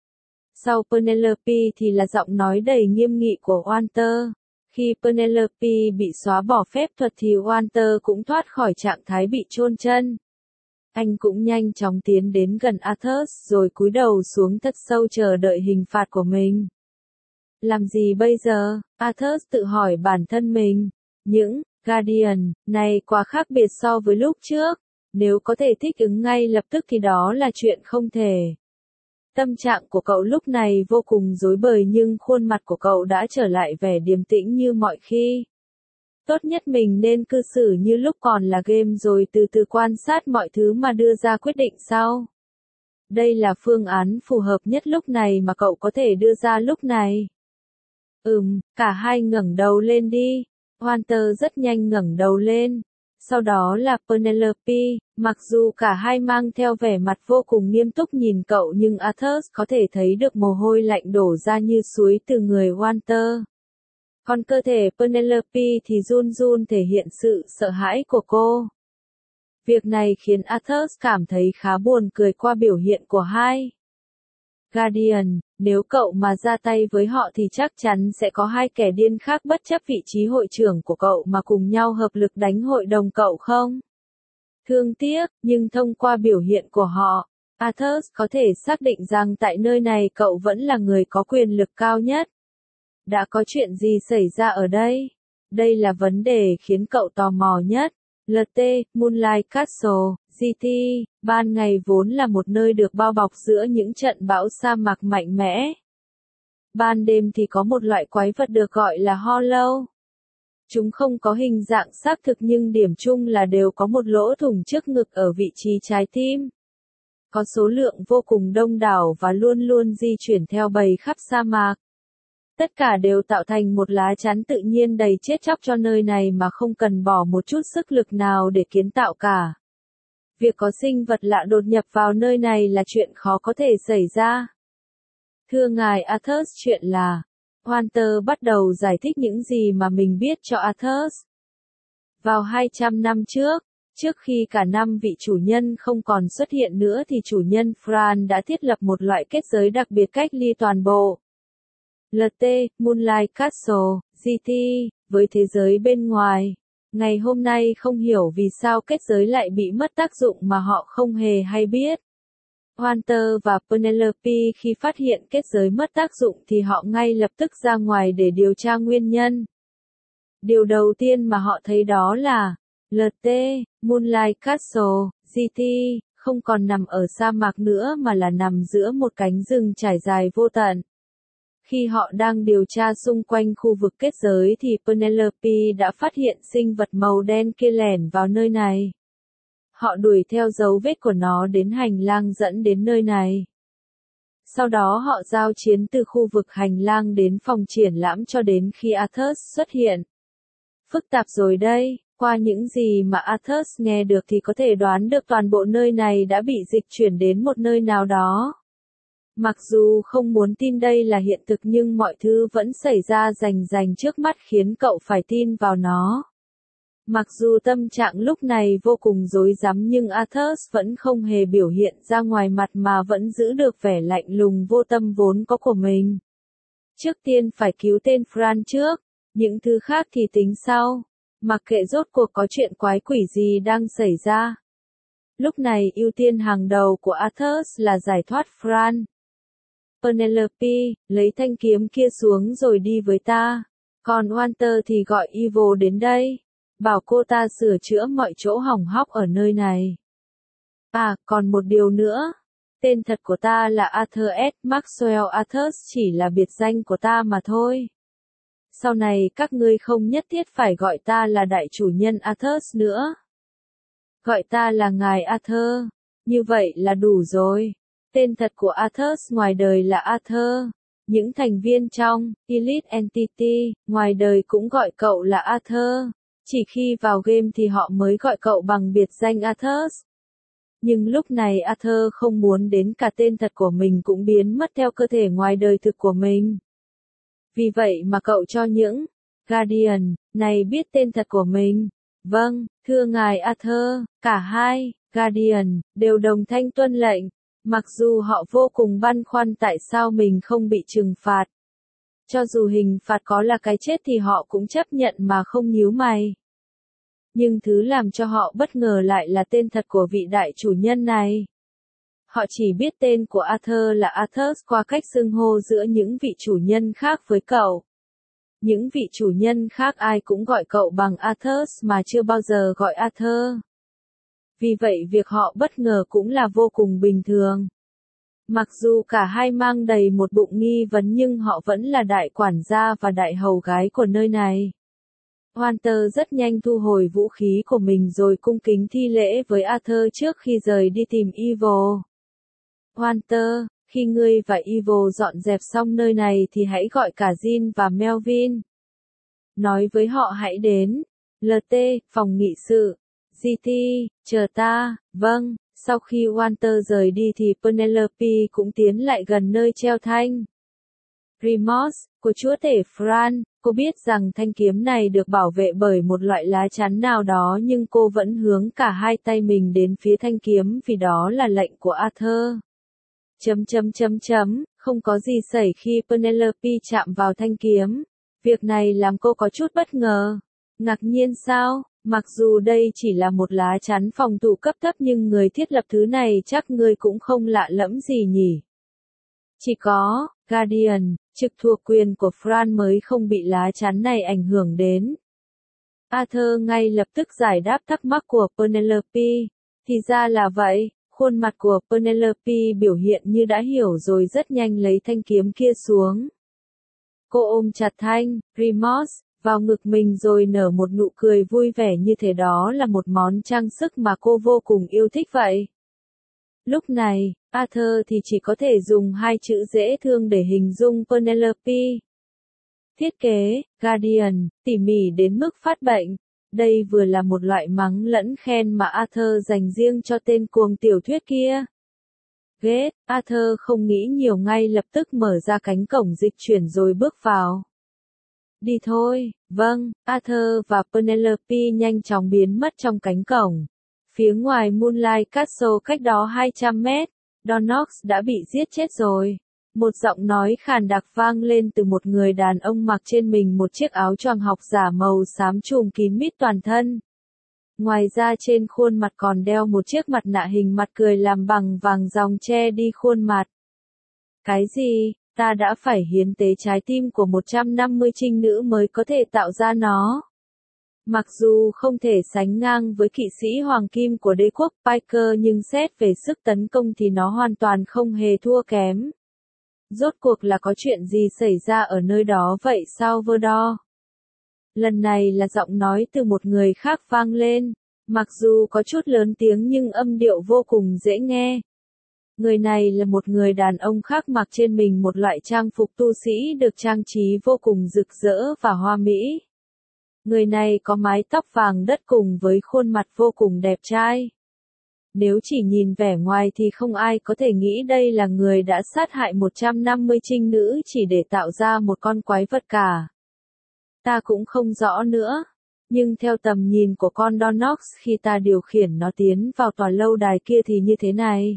Sau Penelope thì là giọng nói đầy nghiêm nghị của Walter. Khi Penelope bị xóa bỏ phép thuật thì Walter cũng thoát khỏi trạng thái bị chôn chân. Anh cũng nhanh chóng tiến đến gần Arthas rồi cúi đầu xuống thật sâu chờ đợi hình phạt của mình. Làm gì bây giờ? Arthas tự hỏi bản thân mình. Những Guardian này quá khác biệt so với lúc trước. Nếu có thể thích ứng ngay lập tức thì đó là chuyện không thể. Tâm trạng của cậu lúc này vô cùng rối bời nhưng khuôn mặt của cậu đã trở lại vẻ điềm tĩnh như mọi khi. Tốt nhất mình nên cư xử như lúc còn là game rồi từ từ quan sát mọi thứ mà đưa ra quyết định sau. Đây là phương án phù hợp nhất lúc này mà cậu có thể đưa ra lúc này. Ừm, cả hai ngẩng đầu lên đi. Walter rất nhanh ngẩng đầu lên. Sau đó là Penelope, mặc dù cả hai mang theo vẻ mặt vô cùng nghiêm túc nhìn cậu nhưng Arthas có thể thấy được mồ hôi lạnh đổ ra như suối từ người Walter. Còn cơ thể Penelope thì run run thể hiện sự sợ hãi của cô. Việc này khiến Arthas cảm thấy khá buồn cười qua biểu hiện của hai Guardian, nếu cậu mà ra tay với họ thì chắc chắn sẽ có hai kẻ điên khác bất chấp vị trí hội trưởng của cậu mà cùng nhau hợp lực đánh hội đồng cậu không? Thương tiếc, nhưng thông qua biểu hiện của họ, Arthas có thể xác định rằng tại nơi này cậu vẫn là người có quyền lực cao nhất. Đã có chuyện gì xảy ra ở đây? Đây là vấn đề khiến cậu tò mò nhất. lờ tê, Moonlight Castle, giê tê, ban ngày vốn là một nơi được bao bọc giữa những trận bão sa mạc mạnh mẽ. Ban đêm thì có một loại quái vật được gọi là Hollow. Chúng không có hình dạng xác thực nhưng điểm chung là đều có một lỗ thủng trước ngực ở vị trí trái tim. Có số lượng vô cùng đông đảo và luôn luôn di chuyển theo bầy khắp sa mạc. Tất cả đều tạo thành một lá chắn tự nhiên đầy chết chóc cho nơi này mà không cần bỏ một chút sức lực nào để kiến tạo cả. Việc có sinh vật lạ đột nhập vào nơi này là chuyện khó có thể xảy ra. Thưa ngài Arthas, chuyện là... Walter bắt đầu giải thích những gì mà mình biết cho Arthas. Vào hai trăm năm trước, trước khi cả năm vị chủ nhân không còn xuất hiện nữa thì chủ nhân Fran đã thiết lập một loại kết giới đặc biệt cách ly toàn bộ lờ tê, Moonlight Castle, giê tê, với thế giới bên ngoài. Ngày hôm nay không hiểu vì sao kết giới lại bị mất tác dụng mà họ không hề hay biết. Walter và Penelope khi phát hiện kết giới mất tác dụng thì họ ngay lập tức ra ngoài để điều tra nguyên nhân. Điều đầu tiên mà họ thấy đó là lờ tê, Moonlight Castle, giê tê, không còn nằm ở sa mạc nữa mà là nằm giữa một cánh rừng trải dài vô tận. Khi họ đang điều tra xung quanh khu vực kết giới thì Penelope đã phát hiện sinh vật màu đen kia lẻn vào nơi này. Họ đuổi theo dấu vết của nó đến hành lang dẫn đến nơi này. Sau đó họ giao chiến từ khu vực hành lang đến phòng triển lãm cho đến khi Arthas xuất hiện. Phức tạp rồi đây, Qua những gì mà Arthur nghe được thì có thể đoán được toàn bộ nơi này đã bị dịch chuyển đến một nơi nào đó. Mặc dù không muốn tin đây là hiện thực nhưng mọi thứ vẫn xảy ra rành rành trước mắt khiến cậu phải tin vào nó. Mặc dù tâm trạng lúc này vô cùng rối rắm nhưng Arthur vẫn không hề biểu hiện ra ngoài mặt mà vẫn giữ được vẻ lạnh lùng vô tâm vốn có của mình. Trước tiên phải cứu tên Fran trước, những thứ khác thì tính sau. Mặc kệ rốt cuộc có chuyện quái quỷ gì đang xảy ra. Lúc này ưu tiên hàng đầu của Arthur là giải thoát Fran. Penelope, lấy thanh kiếm kia xuống rồi đi với ta. Còn Walter thì gọi Evil đến đây. Bảo cô ta sửa chữa mọi chỗ hỏng hóc ở nơi này. À, còn một điều nữa. Tên thật của ta là Arthur S. Maxwell. Arthur chỉ là biệt danh của ta mà thôi. Sau này các ngươi không nhất thiết phải gọi ta là đại chủ nhân Arthur nữa. Gọi ta là ngài Arthur. Như vậy là đủ rồi. Tên thật của Arthur ngoài đời là Arthur. Những thành viên trong Elite Entity ngoài đời cũng gọi cậu là Arthur. Chỉ khi vào game thì họ mới gọi cậu bằng biệt danh Arthur. Nhưng lúc này Arthur không muốn đến cả tên thật của mình cũng biến mất theo cơ thể ngoài đời thực của mình. Vì vậy mà cậu cho những Guardian này biết tên thật của mình. Vâng, thưa ngài Arthur, cả hai Guardian đều đồng thanh tuân lệnh, mặc dù họ vô cùng băn khoăn tại sao mình không bị trừng phạt. Cho dù hình phạt có là cái chết thì họ cũng chấp nhận mà không nhíu mày. Nhưng thứ làm cho họ bất ngờ lại là tên thật của vị đại chủ nhân này. Họ chỉ biết tên của Arthur là Arthur qua cách xưng hô giữa những vị chủ nhân khác với cậu. Những vị chủ nhân khác ai cũng gọi cậu bằng Arthur mà chưa bao giờ gọi Arthur. Vì vậy việc họ bất ngờ cũng là vô cùng bình thường. Mặc dù cả hai mang đầy một bụng nghi vấn nhưng họ vẫn là đại quản gia và đại hầu gái của nơi này. Walter rất nhanh thu hồi vũ khí của mình rồi cung kính thi lễ với Arthur trước khi rời đi tìm Evil. Walter, khi ngươi và Evil dọn dẹp xong nơi này thì hãy gọi cả Jean và Melvin. Nói với họ hãy đến. lờ tê, phòng nghị sự. giê tê, chờ ta, vâng. Sau khi Walter rời đi thì Penelope cũng tiến lại gần nơi treo thanh. Remus, của chúa tể Fran, cô biết rằng thanh kiếm này được bảo vệ bởi một loại lá chắn nào đó nhưng cô vẫn hướng cả hai tay mình đến phía thanh kiếm vì đó là lệnh của Arthur. Chấm chấm chấm chấm, không có gì xảy khi Penelope chạm vào thanh kiếm. Việc này làm cô có chút bất ngờ. Ngạc nhiên sao? Mặc dù đây chỉ là một lá chắn phòng thủ cấp thấp nhưng người thiết lập thứ này chắc người cũng không lạ lẫm gì nhỉ. Chỉ có Guardian, trực thuộc quyền của Fran mới không bị lá chắn này ảnh hưởng đến. Arthur ngay lập tức giải đáp thắc mắc của Penelope. Thì ra là vậy, khuôn mặt của Penelope biểu hiện như đã hiểu rồi rất nhanh lấy thanh kiếm kia xuống. Cô ôm chặt thanh Remus vào ngực mình rồi nở một nụ cười vui vẻ như thể đó là một món trang sức mà cô vô cùng yêu thích vậy. Lúc này, Arthur thì chỉ có thể dùng hai chữ dễ thương để hình dung Penelope. Thiết kế, Guardian, tỉ mỉ đến mức phát bệnh. Đây vừa là một loại mắng lẫn khen mà Arthur dành riêng cho tên cuồng tiểu thuyết kia. Ghét, Arthur không nghĩ nhiều ngay lập tức mở ra cánh cổng dịch chuyển rồi bước vào. Đi thôi, vâng, Arthur và Penelope nhanh chóng biến mất trong cánh cổng. Phía ngoài Moonlight Castle cách đó hai trăm mét, Donnox đã bị giết chết rồi. Một giọng nói khàn đặc vang lên từ một người đàn ông mặc trên mình một chiếc áo choàng học giả màu xám trùm kín mít toàn thân. Ngoài ra trên khuôn mặt còn đeo một chiếc mặt nạ hình mặt cười làm bằng vàng ròng che đi khuôn mặt. Cái gì? Ta đã phải hiến tế trái tim của một trăm năm mươi trinh nữ mới có thể tạo ra nó. Mặc dù không thể sánh ngang với kỵ sĩ hoàng kim của đế quốc Piker nhưng xét về sức tấn công thì nó hoàn toàn không hề thua kém. Rốt cuộc là có chuyện gì xảy ra ở nơi đó vậy sao Verdor? Lần này là giọng nói từ một người khác vang lên, mặc dù có chút lớn tiếng nhưng âm điệu vô cùng dễ nghe. Người này là một người đàn ông khác mặc trên mình một loại trang phục tu sĩ được trang trí vô cùng rực rỡ và hoa mỹ. Người này có mái tóc vàng đất cùng với khuôn mặt vô cùng đẹp trai. Nếu chỉ nhìn vẻ ngoài thì không ai có thể nghĩ đây là người đã sát hại một trăm năm mươi trinh nữ chỉ để tạo ra một con quái vật cả. Ta cũng không rõ nữa. Nhưng theo tầm nhìn của con Donox khi ta điều khiển nó tiến vào tòa lâu đài kia thì như thế này.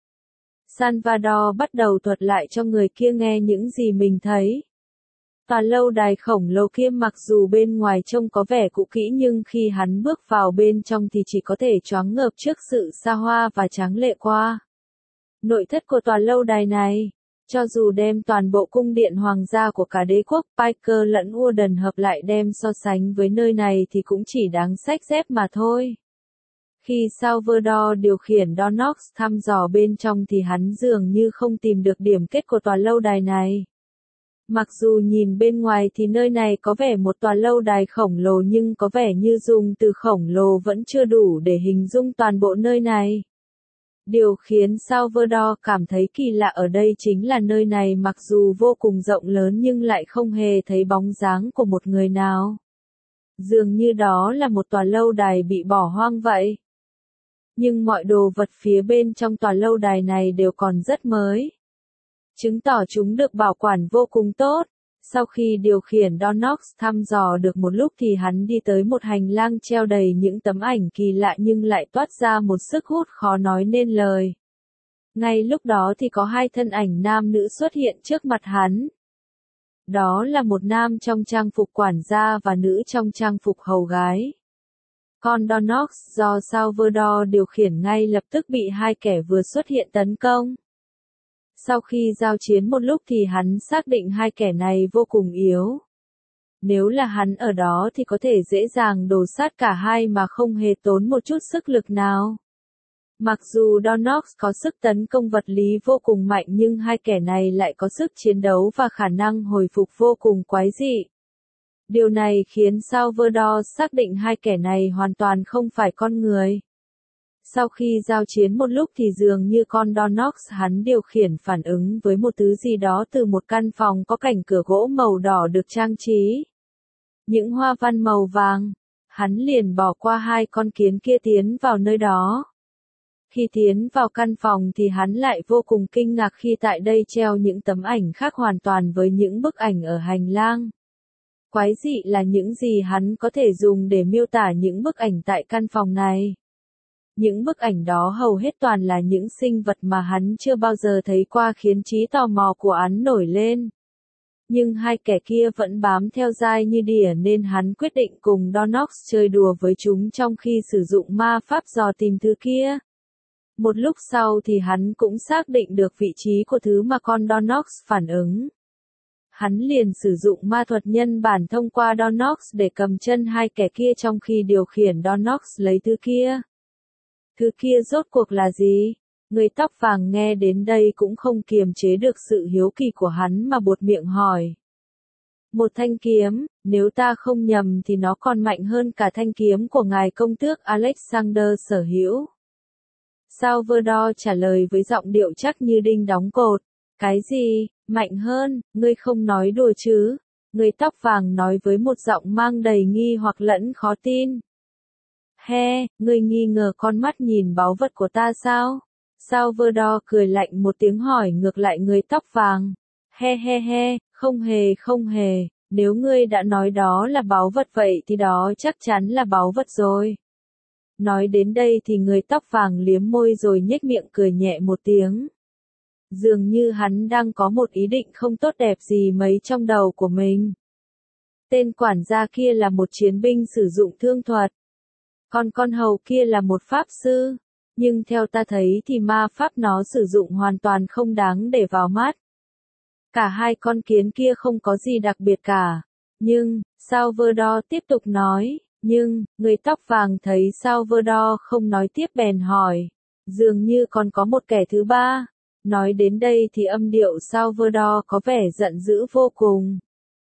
Salvador bắt đầu thuật lại cho người kia nghe những gì mình thấy. Tòa lâu đài khổng lồ kia mặc dù bên ngoài trông có vẻ cũ kỹ nhưng khi hắn bước vào bên trong thì chỉ có thể choáng ngợp trước sự xa hoa và tráng lệ qua. Nội thất của tòa lâu đài này, cho dù đem toàn bộ cung điện hoàng gia của cả đế quốc Piker lẫn Warden hợp lại đem so sánh với nơi này thì cũng chỉ đáng xách dép mà thôi. Khi Salvador điều khiển Donox thăm dò bên trong thì hắn dường như không tìm được điểm kết của tòa lâu đài này. Mặc dù nhìn bên ngoài thì nơi này có vẻ một tòa lâu đài khổng lồ nhưng có vẻ như dùng từ khổng lồ vẫn chưa đủ để hình dung toàn bộ nơi này. Điều khiến Salvador cảm thấy kỳ lạ ở đây chính là nơi này mặc dù vô cùng rộng lớn nhưng lại không hề thấy bóng dáng của một người nào. Dường như đó là một tòa lâu đài bị bỏ hoang vậy. Nhưng mọi đồ vật phía bên trong tòa lâu đài này đều còn rất mới. Chứng tỏ chúng được bảo quản vô cùng tốt. Sau khi điều khiển Donox thăm dò được một lúc thì hắn đi tới một hành lang treo đầy những tấm ảnh kỳ lạ nhưng lại toát ra một sức hút khó nói nên lời. Ngay lúc đó thì có hai thân ảnh nam nữ xuất hiện trước mặt hắn. Đó là một nam trong trang phục quản gia và nữ trong trang phục hầu gái. Con Donox do Salvador điều khiển ngay lập tức bị hai kẻ vừa xuất hiện tấn công. Sau khi giao chiến một lúc thì hắn xác định hai kẻ này vô cùng yếu. Nếu là hắn ở đó thì có thể dễ dàng đổ sát cả hai mà không hề tốn một chút sức lực nào. Mặc dù Donox có sức tấn công vật lý vô cùng mạnh nhưng hai kẻ này lại có sức chiến đấu và khả năng hồi phục vô cùng quái dị. Điều này khiến Salvador xác định hai kẻ này hoàn toàn không phải con người. Sau khi giao chiến một lúc thì dường như con Donox hắn điều khiển phản ứng với một thứ gì đó từ một căn phòng có cảnh cửa gỗ màu đỏ được trang trí. Những hoa văn màu vàng, hắn liền bỏ qua hai con kiến kia tiến vào nơi đó. Khi tiến vào căn phòng thì hắn lại vô cùng kinh ngạc khi tại đây treo những tấm ảnh khác hoàn toàn với những bức ảnh ở hành lang. Quái dị là những gì hắn có thể dùng để miêu tả những bức ảnh tại căn phòng này. Những bức ảnh đó hầu hết toàn là những sinh vật mà hắn chưa bao giờ thấy qua khiến trí tò mò của hắn nổi lên. Nhưng hai kẻ kia vẫn bám theo dai như đỉa nên hắn quyết định cùng Donox chơi đùa với chúng trong khi sử dụng ma pháp dò tìm thứ kia. Một lúc sau thì hắn cũng xác định được vị trí của thứ mà con Donox phản ứng. Hắn liền sử dụng ma thuật nhân bản thông qua Donox để cầm chân hai kẻ kia trong khi điều khiển Donox lấy thứ kia. Thứ kia rốt cuộc là gì? Người tóc vàng nghe đến đây cũng không kiềm chế được sự hiếu kỳ của hắn mà buột miệng hỏi. Một thanh kiếm, nếu ta không nhầm thì nó còn mạnh hơn cả thanh kiếm của ngài công tước Alexander sở hữu. Salvador trả lời với giọng điệu chắc như đinh đóng cột. Cái gì, mạnh hơn, ngươi không nói đùa chứ? Người tóc vàng nói với một giọng mang đầy nghi hoặc lẫn khó tin. He, ngươi nghi ngờ con mắt nhìn báu vật của ta sao? Salvador cười lạnh một tiếng hỏi ngược lại người tóc vàng. He he he, không hề không hề, nếu ngươi đã nói đó là báu vật vậy thì đó chắc chắn là báu vật rồi. Nói đến đây thì người tóc vàng liếm môi rồi nhếch miệng cười nhẹ một tiếng. Dường như hắn đang có một ý định không tốt đẹp gì mấy trong đầu của mình. Tên quản gia kia là một chiến binh sử dụng thương thuật. Còn con hầu kia là một pháp sư. Nhưng theo ta thấy thì ma pháp nó sử dụng hoàn toàn không đáng để vào mắt. Cả hai con kiến kia không có gì đặc biệt cả. Nhưng, Salvador tiếp tục nói, nhưng, người tóc vàng thấy Salvador không nói tiếp bèn hỏi. Dường như còn có một kẻ thứ ba. Nói đến đây thì âm điệu Salvador có vẻ giận dữ vô cùng.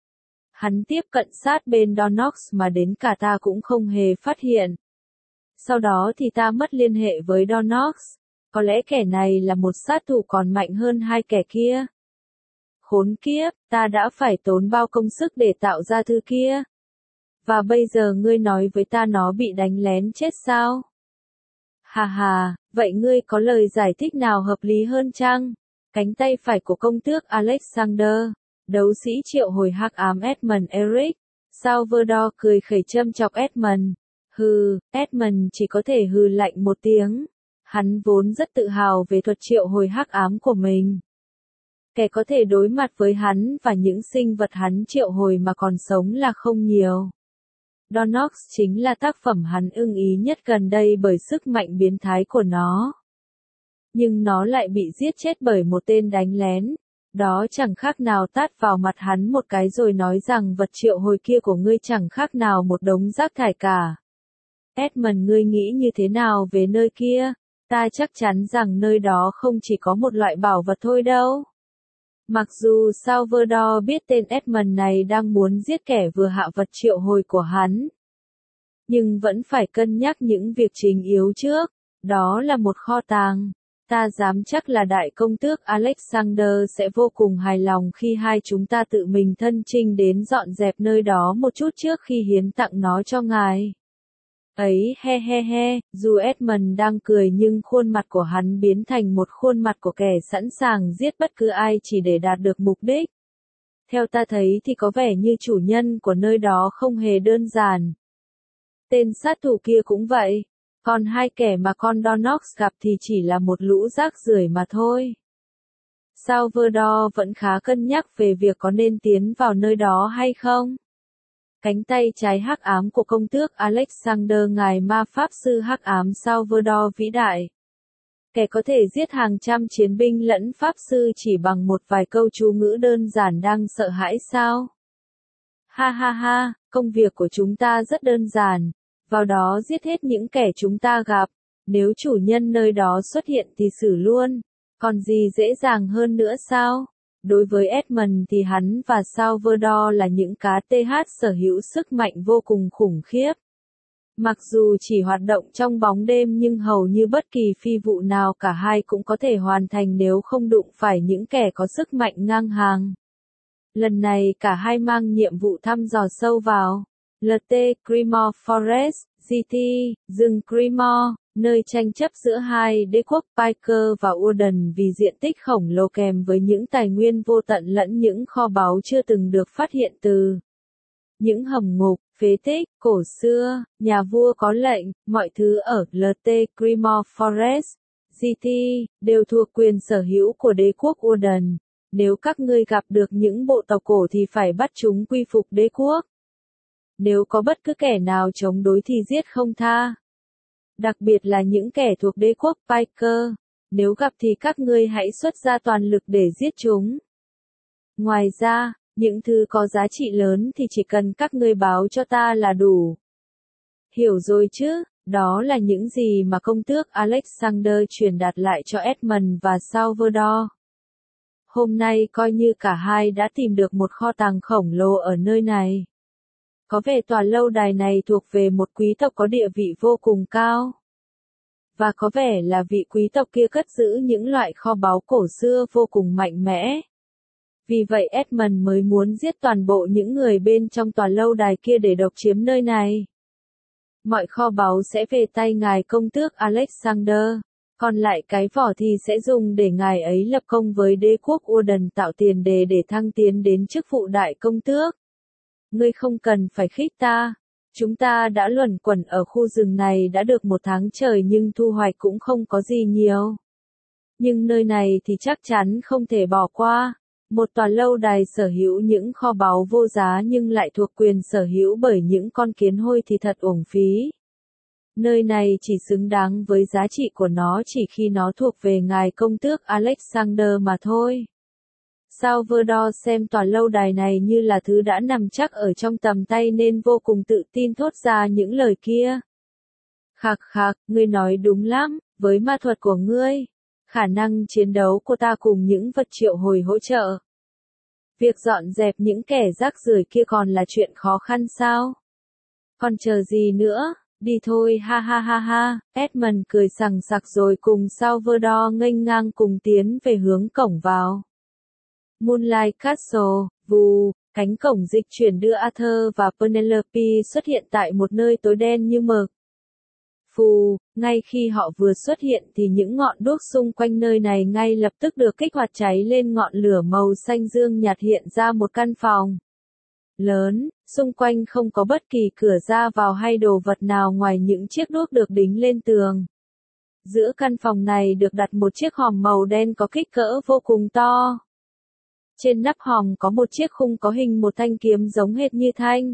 Hắn tiếp cận sát bên Donox mà đến cả ta cũng không hề phát hiện. Sau đó thì ta mất liên hệ với Donox. Có lẽ kẻ này là một sát thủ còn mạnh hơn hai kẻ kia. Khốn kiếp, ta đã phải tốn bao công sức để tạo ra thứ kia. Và bây giờ ngươi nói với ta nó bị đánh lén chết sao? Hà hà, vậy ngươi có lời giải thích nào hợp lý hơn chăng? Cánh tay phải của công tước Alexander, đấu sĩ triệu hồi hắc ám Edmund Eric, Salvador cười khẩy châm chọc Edmund. Hừ, Edmund chỉ có thể hừ lạnh một tiếng. Hắn vốn rất tự hào về thuật triệu hồi hắc ám của mình. Kẻ có thể đối mặt với hắn và những sinh vật hắn triệu hồi mà còn sống là không nhiều. Donox chính là tác phẩm hắn ưng ý nhất gần đây bởi sức mạnh biến thái của nó. Nhưng nó lại bị giết chết bởi một tên đánh lén. Đó chẳng khác nào tát vào mặt hắn một cái rồi nói rằng vật triệu hồi kia của ngươi chẳng khác nào một đống rác thải cả. Edmund, ngươi nghĩ như thế nào về nơi kia? Ta chắc chắn rằng nơi đó không chỉ có một loại bảo vật thôi đâu. Mặc dù Salvador biết tên Edmund này đang muốn giết kẻ vừa hạ vật triệu hồi của hắn, nhưng vẫn phải cân nhắc những việc chính yếu trước. Đó là một kho tàng. Ta dám chắc là đại công tước Alexander sẽ vô cùng hài lòng khi hai chúng ta tự mình thân chinh đến dọn dẹp nơi đó một chút trước khi hiến tặng nó cho ngài. Ấy he he he, dù Edmund đang cười nhưng khuôn mặt của hắn biến thành một khuôn mặt của kẻ sẵn sàng giết bất cứ ai chỉ để đạt được mục đích. Theo ta thấy thì có vẻ như chủ nhân của nơi đó không hề đơn giản. Tên sát thủ kia cũng vậy. Còn hai kẻ mà con Donox gặp thì chỉ là một lũ rác rưởi mà thôi. Salvador vẫn khá cân nhắc về việc có nên tiến vào nơi đó hay không. Cánh tay trái hắc ám của công tước Alexander, ngài ma pháp sư hắc ám Salvador vĩ đại. Kẻ có thể giết hàng trăm chiến binh lẫn pháp sư chỉ bằng một vài câu chú ngữ đơn giản đang sợ hãi sao? Ha ha ha, công việc của chúng ta rất đơn giản. Vào đó giết hết những kẻ chúng ta gặp. Nếu chủ nhân nơi đó xuất hiện thì xử luôn. Còn gì dễ dàng hơn nữa sao? Đối với Edmund thì hắn và Salvador là những cá tê hát sở hữu sức mạnh vô cùng khủng khiếp. Mặc dù chỉ hoạt động trong bóng đêm nhưng hầu như bất kỳ phi vụ nào cả hai cũng có thể hoàn thành nếu không đụng phải những kẻ có sức mạnh ngang hàng. Lần này cả hai mang nhiệm vụ thăm dò sâu vào lờ tê Grimoire Forest, giê tê, rừng Grimoire, nơi tranh chấp giữa hai đế quốc Piker và Urden vì diện tích khổng lồ kèm với những tài nguyên vô tận lẫn những kho báu chưa từng được phát hiện từ những hầm ngục, phế tích, cổ xưa. Nhà vua có lệnh, mọi thứ ở lờ tê Grimoire Forest, giê tê, đều thuộc quyền sở hữu của đế quốc Urden. Nếu các ngươi gặp được những bộ tộc cổ thì phải bắt chúng quy phục đế quốc. Nếu có bất cứ kẻ nào chống đối thì giết không tha. Đặc biệt là những kẻ thuộc đế quốc Piker. Nếu gặp thì các ngươi hãy xuất ra toàn lực để giết chúng. Ngoài ra, những thứ có giá trị lớn thì chỉ cần các ngươi báo cho ta là đủ. Hiểu rồi chứ? Đó là những gì mà công tước Alexander truyền đạt lại cho Edmund và Salvador. Hôm nay coi như cả hai đã tìm được một kho tàng khổng lồ ở nơi này. Có vẻ tòa lâu đài này thuộc về một quý tộc có địa vị vô cùng cao. Và có vẻ là vị quý tộc kia cất giữ những loại kho báu cổ xưa vô cùng mạnh mẽ. Vì vậy Edmund mới muốn giết toàn bộ những người bên trong tòa lâu đài kia để độc chiếm nơi này. Mọi kho báu sẽ về tay ngài công tước Alexander. Còn lại cái vỏ thì sẽ dùng để ngài ấy lập công với đế quốc Urden, tạo tiền đề để thăng tiến đến chức vụ đại công tước. Ngươi không cần phải khích ta. Chúng ta đã luẩn quẩn ở khu rừng này đã được một tháng trời nhưng thu hoạch cũng không có gì nhiều. Nhưng nơi này thì chắc chắn không thể bỏ qua. Một tòa lâu đài sở hữu những kho báu vô giá nhưng lại thuộc quyền sở hữu bởi những con kiến hôi thì thật uổng phí. Nơi này chỉ xứng đáng với giá trị của nó chỉ khi nó thuộc về ngài công tước Alexander mà thôi. Salvador xem tòa lâu đài này như là thứ đã nằm chắc ở trong tầm tay nên vô cùng tự tin thốt ra những lời kia. Khạc khạc, ngươi nói đúng lắm, với ma thuật của ngươi, khả năng chiến đấu của ta cùng những vật triệu hồi hỗ trợ. Việc dọn dẹp những kẻ rác rưởi kia còn là chuyện khó khăn sao? Còn chờ gì nữa? Đi thôi, ha ha ha ha. Edmund cười sằng sặc rồi cùng Salvador nghênh ngang cùng tiến về hướng cổng vào Moonlight Castle. Vù, Cánh cổng dịch chuyển đưa Arthur và Penelope xuất hiện tại một nơi tối đen như mực. Phù, ngay khi họ vừa xuất hiện thì những ngọn đuốc xung quanh nơi này ngay lập tức được kích hoạt, cháy lên ngọn lửa màu xanh dương nhạt, hiện ra một căn phòng lớn, xung quanh không có bất kỳ cửa ra vào hay đồ vật nào ngoài những chiếc đuốc được đính lên tường. Giữa căn phòng này được đặt một chiếc hòm màu đen có kích cỡ vô cùng to. Trên nắp hòm có một chiếc khung có hình một thanh kiếm giống hệt như thanh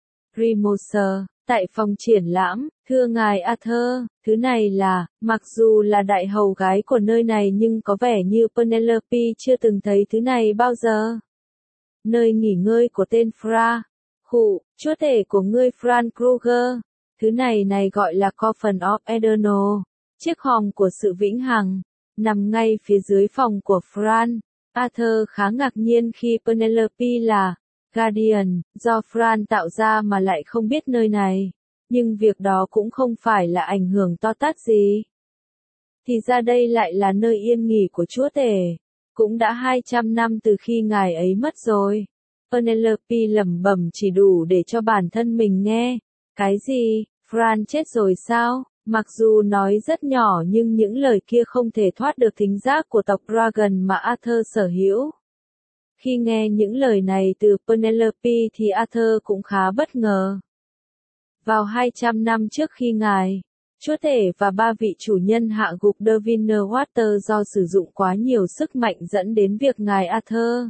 Rimoser. Tại phòng triển lãm, thưa ngài Arthur, thứ này là, mặc dù là đại hầu gái của nơi này nhưng có vẻ như Penelope chưa từng thấy thứ này bao giờ. Nơi nghỉ ngơi của tên Fra, khụ, chúa tể của ngươi Fran Kruger. Thứ này này gọi là Coffin of Eternal, chiếc hòm của sự vĩnh hằng, nằm ngay phía dưới phòng của Fran. Arthur khá ngạc nhiên khi Penelope là Guardian, do Fran tạo ra mà lại không biết nơi này. Nhưng việc đó cũng không phải là ảnh hưởng to tát gì. Thì ra đây lại là nơi yên nghỉ của chúa tể. Cũng đã hai trăm năm từ khi ngài ấy mất rồi. Penelope lẩm bẩm chỉ đủ để cho bản thân mình nghe. Cái gì? Fran chết rồi sao? Mặc dù nói rất nhỏ nhưng những lời kia không thể thoát được thính giác của tộc Dragon mà Arthur sở hữu. Khi nghe những lời này từ Penelope thì Arthur cũng khá bất ngờ. Vào hai trăm năm trước khi ngài, chúa tể và ba vị chủ nhân hạ gục Daviner Water do sử dụng quá nhiều sức mạnh dẫn đến việc ngài Arthur,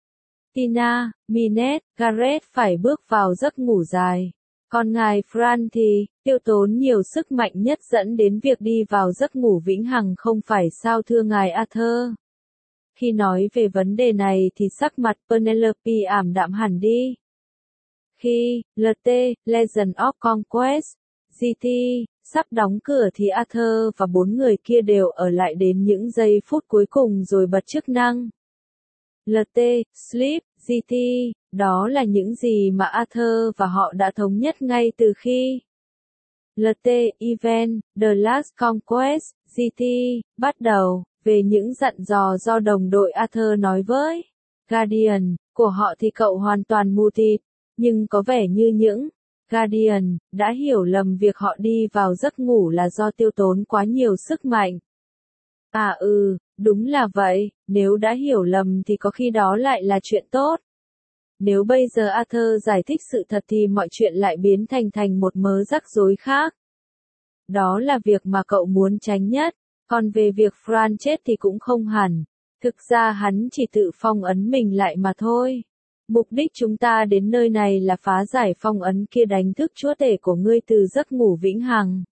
Tina, Minette, Gareth phải bước vào giấc ngủ dài. Còn ngài Fran thì, tiêu tốn nhiều sức mạnh nhất dẫn đến việc đi vào giấc ngủ vĩnh hằng không phải sao thưa ngài Arthur? Khi nói về vấn đề này thì sắc mặt Penelope ảm đạm hẳn đi. Khi, lờ tê, Legend of Conquest, giê tê, sắp đóng cửa thì Arthur và bốn người kia đều ở lại đến những giây phút cuối cùng rồi bật chức năng. lờ tê, Sleep, giê tê, đó là những gì mà Arthur và họ đã thống nhất ngay từ khi lờ tê, Event, The Last Conquest, giê tê, bắt đầu. Về những dặn dò do đồng đội Arthur nói với Guardian của họ thì cậu hoàn toàn mù tịt, nhưng có vẻ như những Guardian đã hiểu lầm việc họ đi vào giấc ngủ là do tiêu tốn quá nhiều sức mạnh. À ừ, đúng là vậy, nếu đã hiểu lầm thì có khi đó lại là chuyện tốt. Nếu bây giờ Arthur giải thích sự thật thì mọi chuyện lại biến thành thành một mớ rắc rối khác. Đó là việc mà cậu muốn tránh nhất. Còn về việc Fran chết thì cũng không hẳn. Thực ra hắn chỉ tự phong ấn mình lại mà thôi. Mục đích chúng ta đến nơi này là phá giải phong ấn kia, đánh thức chúa tể của ngươi từ giấc ngủ vĩnh hằng.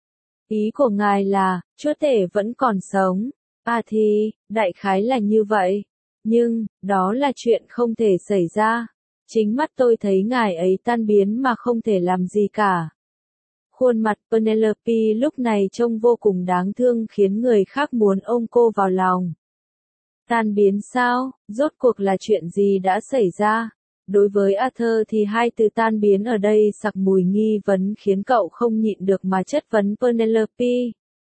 Ý của ngài là, chúa tể vẫn còn sống. À thì, đại khái là như vậy. Nhưng, đó là chuyện không thể xảy ra. Chính mắt tôi thấy ngài ấy tan biến mà không thể làm gì cả. Khuôn mặt Penelope lúc này trông vô cùng đáng thương khiến người khác muốn ôm cô vào lòng. Tan biến sao? Rốt cuộc là chuyện gì đã xảy ra? Đối với Arthur thì hai từ tan biến ở đây sặc mùi nghi vấn khiến cậu không nhịn được mà chất vấn Penelope.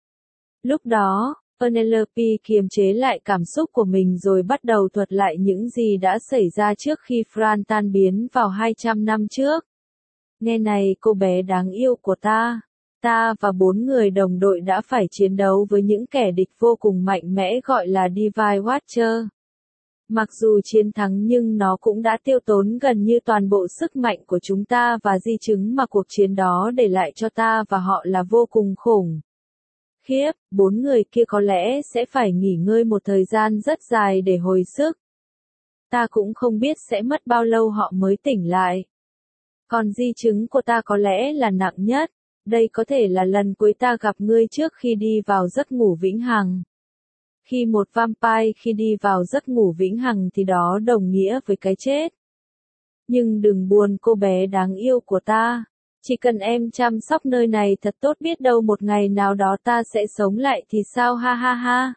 Lúc đó, Penelope kiềm chế lại cảm xúc của mình rồi bắt đầu thuật lại những gì đã xảy ra trước khi Fran tan biến vào hai trăm năm trước. Nghe này cô bé đáng yêu của ta, ta và bốn người đồng đội đã phải chiến đấu với những kẻ địch vô cùng mạnh mẽ gọi là Divine Watcher. Mặc dù chiến thắng nhưng nó cũng đã tiêu tốn gần như toàn bộ sức mạnh của chúng ta và di chứng mà cuộc chiến đó để lại cho ta và họ là vô cùng khủng khiếp. Bốn người kia có lẽ sẽ phải nghỉ ngơi một thời gian rất dài để hồi sức. Ta cũng không biết sẽ mất bao lâu họ mới tỉnh lại. Còn di chứng của ta có lẽ là nặng nhất. Đây có thể là lần cuối ta gặp ngươi trước khi đi vào giấc ngủ vĩnh hằng. Khi một vampire khi đi vào giấc ngủ vĩnh hằng thì đó đồng nghĩa với cái chết. Nhưng đừng buồn cô bé đáng yêu của ta. Chỉ cần em chăm sóc nơi này thật tốt, biết đâu một ngày nào đó ta sẽ sống lại thì sao, ha ha ha.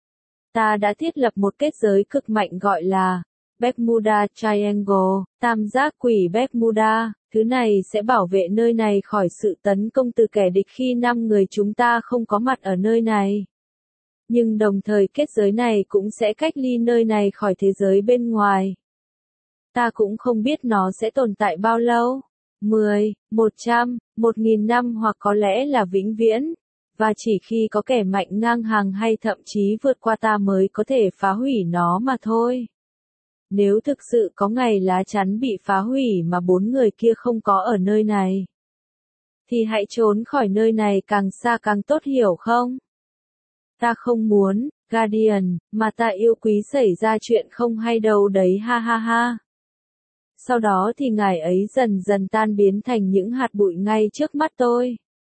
Ta đã thiết lập một kết giới cực mạnh gọi là Bermuda Triangle, tam giác quỷ Bermuda. Thứ này sẽ bảo vệ nơi này khỏi sự tấn công từ kẻ địch khi năm người chúng ta không có mặt ở nơi này. Nhưng đồng thời kết giới này cũng sẽ cách ly nơi này khỏi thế giới bên ngoài. Ta cũng không biết nó sẽ tồn tại bao lâu. mười, một trăm, một nghìn năm hoặc có lẽ là vĩnh viễn. Và chỉ khi có kẻ mạnh ngang hàng hay thậm chí vượt qua ta mới có thể phá hủy nó mà thôi. Nếu thực sự có ngày lá chắn bị phá hủy mà bốn người kia không có ở nơi này, thì hãy trốn khỏi nơi này càng xa càng tốt, hiểu không? Ta không muốn, Guardian, mà ta yêu quý xảy ra chuyện không hay đâu đấy, ha ha ha. Sau đó thì ngài ấy dần dần tan biến thành những hạt bụi ngay trước mắt tôi.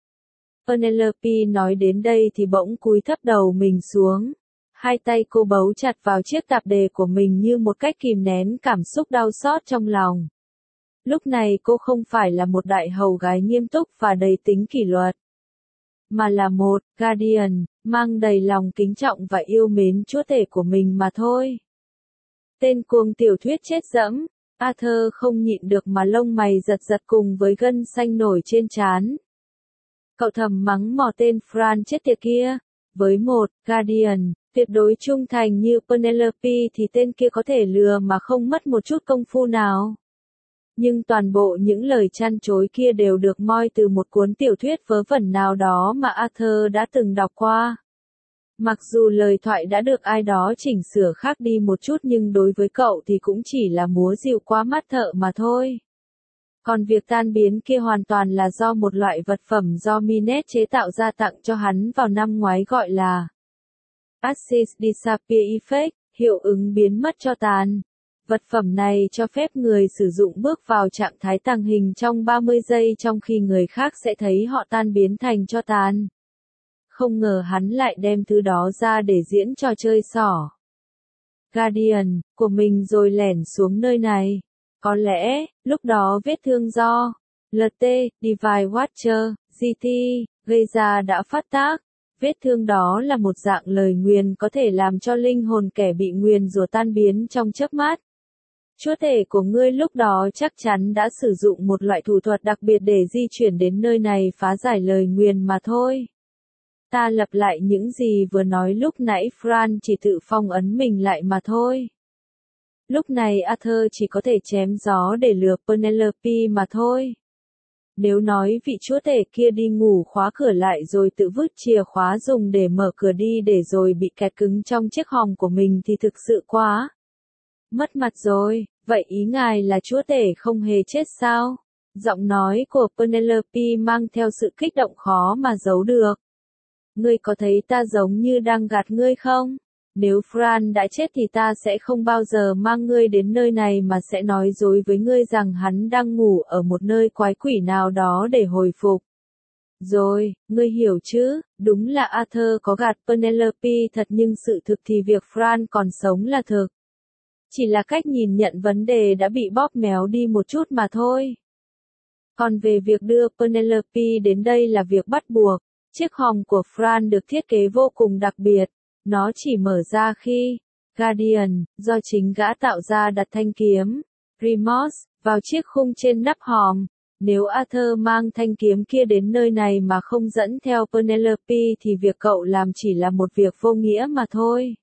Penelope nói đến đây thì bỗng cúi thấp đầu mình xuống. Hai tay cô bấu chặt vào chiếc tạp dề của mình như một cách kìm nén cảm xúc đau xót trong lòng. Lúc này cô không phải là một đại hầu gái nghiêm túc và đầy tính kỷ luật, mà là một Guardian, mang đầy lòng kính trọng và yêu mến chúa tể của mình mà thôi. Tên cuồng tiểu thuyết chết dẫm, Arthur không nhịn được mà lông mày giật giật cùng với gân xanh nổi trên trán. Cậu thầm mắng mỏ tên Fran chết tiệt kia. Với một Guardian tuyệt đối trung thành như Penelope thì tên kia có thể lừa mà không mất một chút công phu nào. Nhưng toàn bộ những lời chăn chối kia đều được moi từ một cuốn tiểu thuyết vớ vẩn nào đó mà Arthur đã từng đọc qua. Mặc dù lời thoại đã được ai đó chỉnh sửa khác đi một chút nhưng đối với cậu thì cũng chỉ là múa dịu qua mắt thợ mà thôi. Còn việc tan biến kia hoàn toàn là do một loại vật phẩm do Minet chế tạo ra tặng cho hắn vào năm ngoái gọi là Assist Disappear Effect, hiệu ứng biến mất cho tàn. Vật phẩm này cho phép người sử dụng bước vào trạng thái tàng hình trong ba mươi giây trong khi người khác sẽ thấy họ tan biến thành tro tàn. Không ngờ hắn lại đem thứ đó ra để diễn trò chơi xỏ Guardian của mình rồi lẻn xuống nơi này. Có lẽ, lúc đó vết thương do lờ tê, Divine Watcher, giê tê, gây ra đã phát tác. Vết thương đó là một dạng lời nguyền có thể làm cho linh hồn kẻ bị nguyền rủa tan biến trong chớp mắt. Chúa tể của ngươi lúc đó chắc chắn đã sử dụng một loại thủ thuật đặc biệt để di chuyển đến nơi này phá giải lời nguyền mà thôi. Ta lặp lại những gì vừa nói lúc nãy, Fran chỉ tự phong ấn mình lại mà thôi. Lúc này Arthur chỉ có thể chém gió để lừa Penelope mà thôi. Nếu nói vị chúa tể kia đi ngủ khóa cửa lại rồi tự vứt chìa khóa dùng để mở cửa đi để rồi bị kẹt cứng trong chiếc hòm của mình thì thực sự quá mất mặt rồi. Vậy ý ngài là chúa tể không hề chết sao? Giọng nói của Penelope mang theo sự kích động khó mà giấu được. Ngươi có thấy ta giống như đang gạt ngươi không? Nếu Fran đã chết thì ta sẽ không bao giờ mang ngươi đến nơi này mà sẽ nói dối với ngươi rằng hắn đang ngủ ở một nơi quái quỷ nào đó để hồi phục. Rồi, ngươi hiểu chứ, đúng là Arthur có gạt Penelope thật nhưng sự thực thì việc Fran còn sống là thực. Chỉ là cách nhìn nhận vấn đề đã bị bóp méo đi một chút mà thôi. Còn về việc đưa Penelope đến đây là việc bắt buộc. Chiếc hòm của Fran được thiết kế vô cùng đặc biệt. Nó chỉ mở ra khi Guardian, do chính gã tạo ra đặt thanh kiếm Remorse vào chiếc khung trên nắp hòm. Nếu Arthur mang thanh kiếm kia đến nơi này mà không dẫn theo Penelope thì việc cậu làm chỉ là một việc vô nghĩa mà thôi.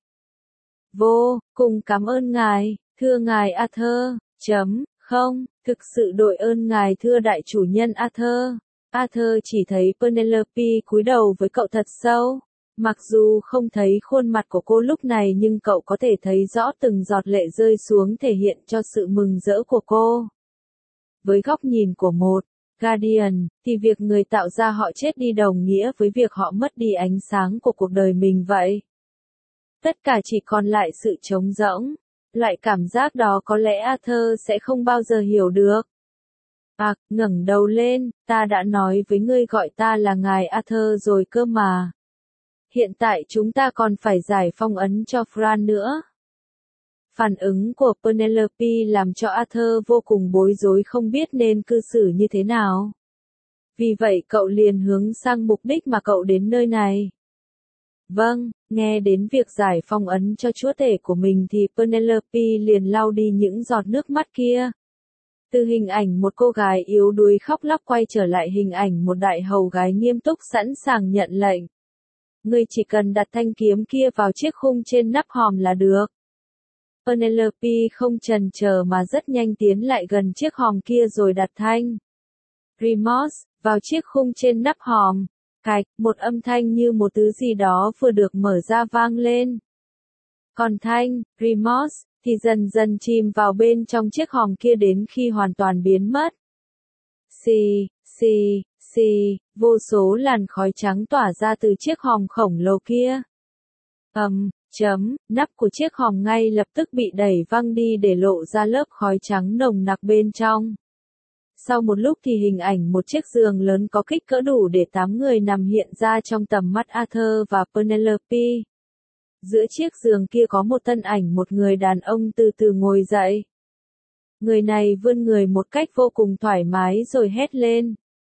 Vô cùng cảm ơn ngài, thưa ngài Arthur. Chấm, không, thực sự đội ơn ngài thưa đại chủ nhân Arthur. Arthur chỉ thấy Penelope cúi đầu với cậu thật sâu. Mặc dù không thấy khuôn mặt của cô lúc này nhưng cậu có thể thấy rõ từng giọt lệ rơi xuống thể hiện cho sự mừng rỡ của cô. Với góc nhìn của một Guardian, thì việc người tạo ra họ chết đi đồng nghĩa với việc họ mất đi ánh sáng của cuộc đời mình vậy. Tất cả chỉ còn lại sự trống rỗng. Loại cảm giác đó có lẽ Arthur sẽ không bao giờ hiểu được. À, ngẩng đầu lên, ta đã nói với ngươi gọi ta là ngài Arthur rồi cơ mà. Hiện tại chúng ta còn phải giải phong ấn cho Fran nữa. Phản ứng của Penelope làm cho Arthur vô cùng bối rối không biết nên cư xử như thế nào. Vì vậy cậu liền hướng sang mục đích mà cậu đến nơi này. Vâng, nghe đến việc giải phong ấn cho chúa tể của mình thì Penelope liền lau đi những giọt nước mắt kia. Từ hình ảnh một cô gái yếu đuối khóc lóc quay trở lại hình ảnh một đại hầu gái nghiêm túc sẵn sàng nhận lệnh. Ngươi chỉ cần đặt thanh kiếm kia vào chiếc khung trên nắp hòm là được. Penelope không chần chờ mà rất nhanh tiến lại gần chiếc hòm kia rồi đặt thanh remote vào chiếc khung trên nắp hòm. Cạch, một âm thanh như một thứ gì đó vừa được mở ra vang lên. Còn thanh remote thì dần dần chìm vào bên trong chiếc hòm kia đến khi hoàn toàn biến mất. Xì, xì, xì, vô số làn khói trắng tỏa ra từ chiếc hòm khổng lồ kia. Ầm, chấm, nắp của chiếc hòm ngay lập tức bị đẩy văng đi để lộ ra lớp khói trắng nồng nặc bên trong. Sau một lúc thì hình ảnh một chiếc giường lớn có kích cỡ đủ để tám người nằm hiện ra trong tầm mắt Arthur và Penelope. Giữa chiếc giường kia có một thân ảnh một người đàn ông từ từ ngồi dậy. Người này vươn người một cách vô cùng thoải mái rồi hét lên.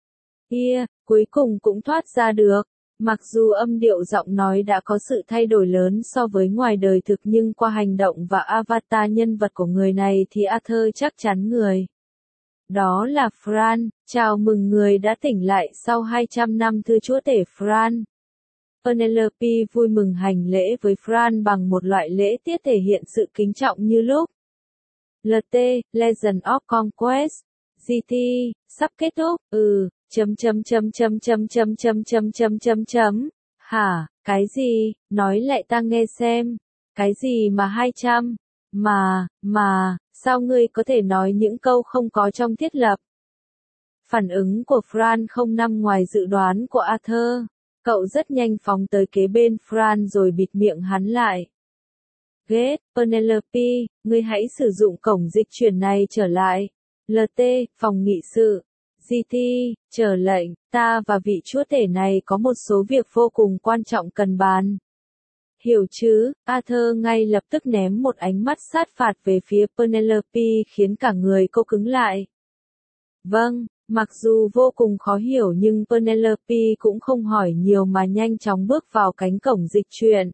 Ia, cuối cùng cũng thoát ra được. Mặc dù âm điệu giọng nói đã có sự thay đổi lớn so với ngoài đời thực nhưng qua hành động và avatar nhân vật của người này thì Arthur chắc chắn người đó là Fran. Chào mừng người đã tỉnh lại sau hai trăm năm thưa chúa tể Fran. Penelope vui mừng hành lễ với Fran bằng một loại lễ tiết thể hiện sự kính trọng như lúc lờ tê, Legend of Conquest, giê tê, sắp kết thúc, ừ, chấm chấm chấm chấm chấm chấm chấm chấm chấm chấm chấm, hả, cái gì, nói lại ta nghe xem, cái gì mà hai trăm, mà, mà, sao ngươi có thể nói những câu không có trong thiết lập? Phản ứng của Fran không nằm ngoài dự đoán của Arthur, cậu rất nhanh phóng tới kế bên Fran rồi bịt miệng hắn lại. Ghét, Penelope, ngươi hãy sử dụng cổng dịch chuyển này trở lại. lờ tê, phòng nghị sự. giê tê, chờ lệnh, ta và vị chúa tể này có một số việc vô cùng quan trọng cần bàn. Hiểu chứ, Arthur ngay lập tức ném một ánh mắt sát phạt về phía Penelope khiến cả người cô cứng lại. Vâng, mặc dù vô cùng khó hiểu nhưng Penelope cũng không hỏi nhiều mà nhanh chóng bước vào cánh cổng dịch chuyển.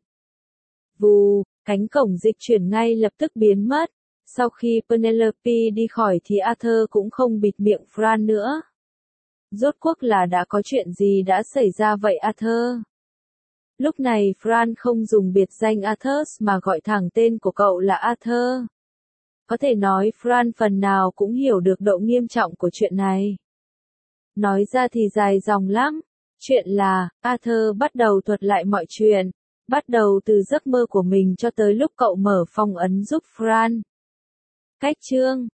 Vù, cánh cổng dịch chuyển ngay lập tức biến mất. Sau khi Penelope đi khỏi thì Arthur cũng không bịt miệng Fran nữa. Rốt cuộc là đã có chuyện gì đã xảy ra vậy Arthur? Lúc này Fran không dùng biệt danh Arthur mà gọi thẳng tên của cậu là Arthur. Có thể nói Fran phần nào cũng hiểu được độ nghiêm trọng của chuyện này. Nói ra thì dài dòng lắm. Chuyện là, Arthur bắt đầu thuật lại mọi chuyện. Bắt đầu từ giấc mơ của mình cho tới lúc cậu mở phong ấn giúp Fran. Cách chương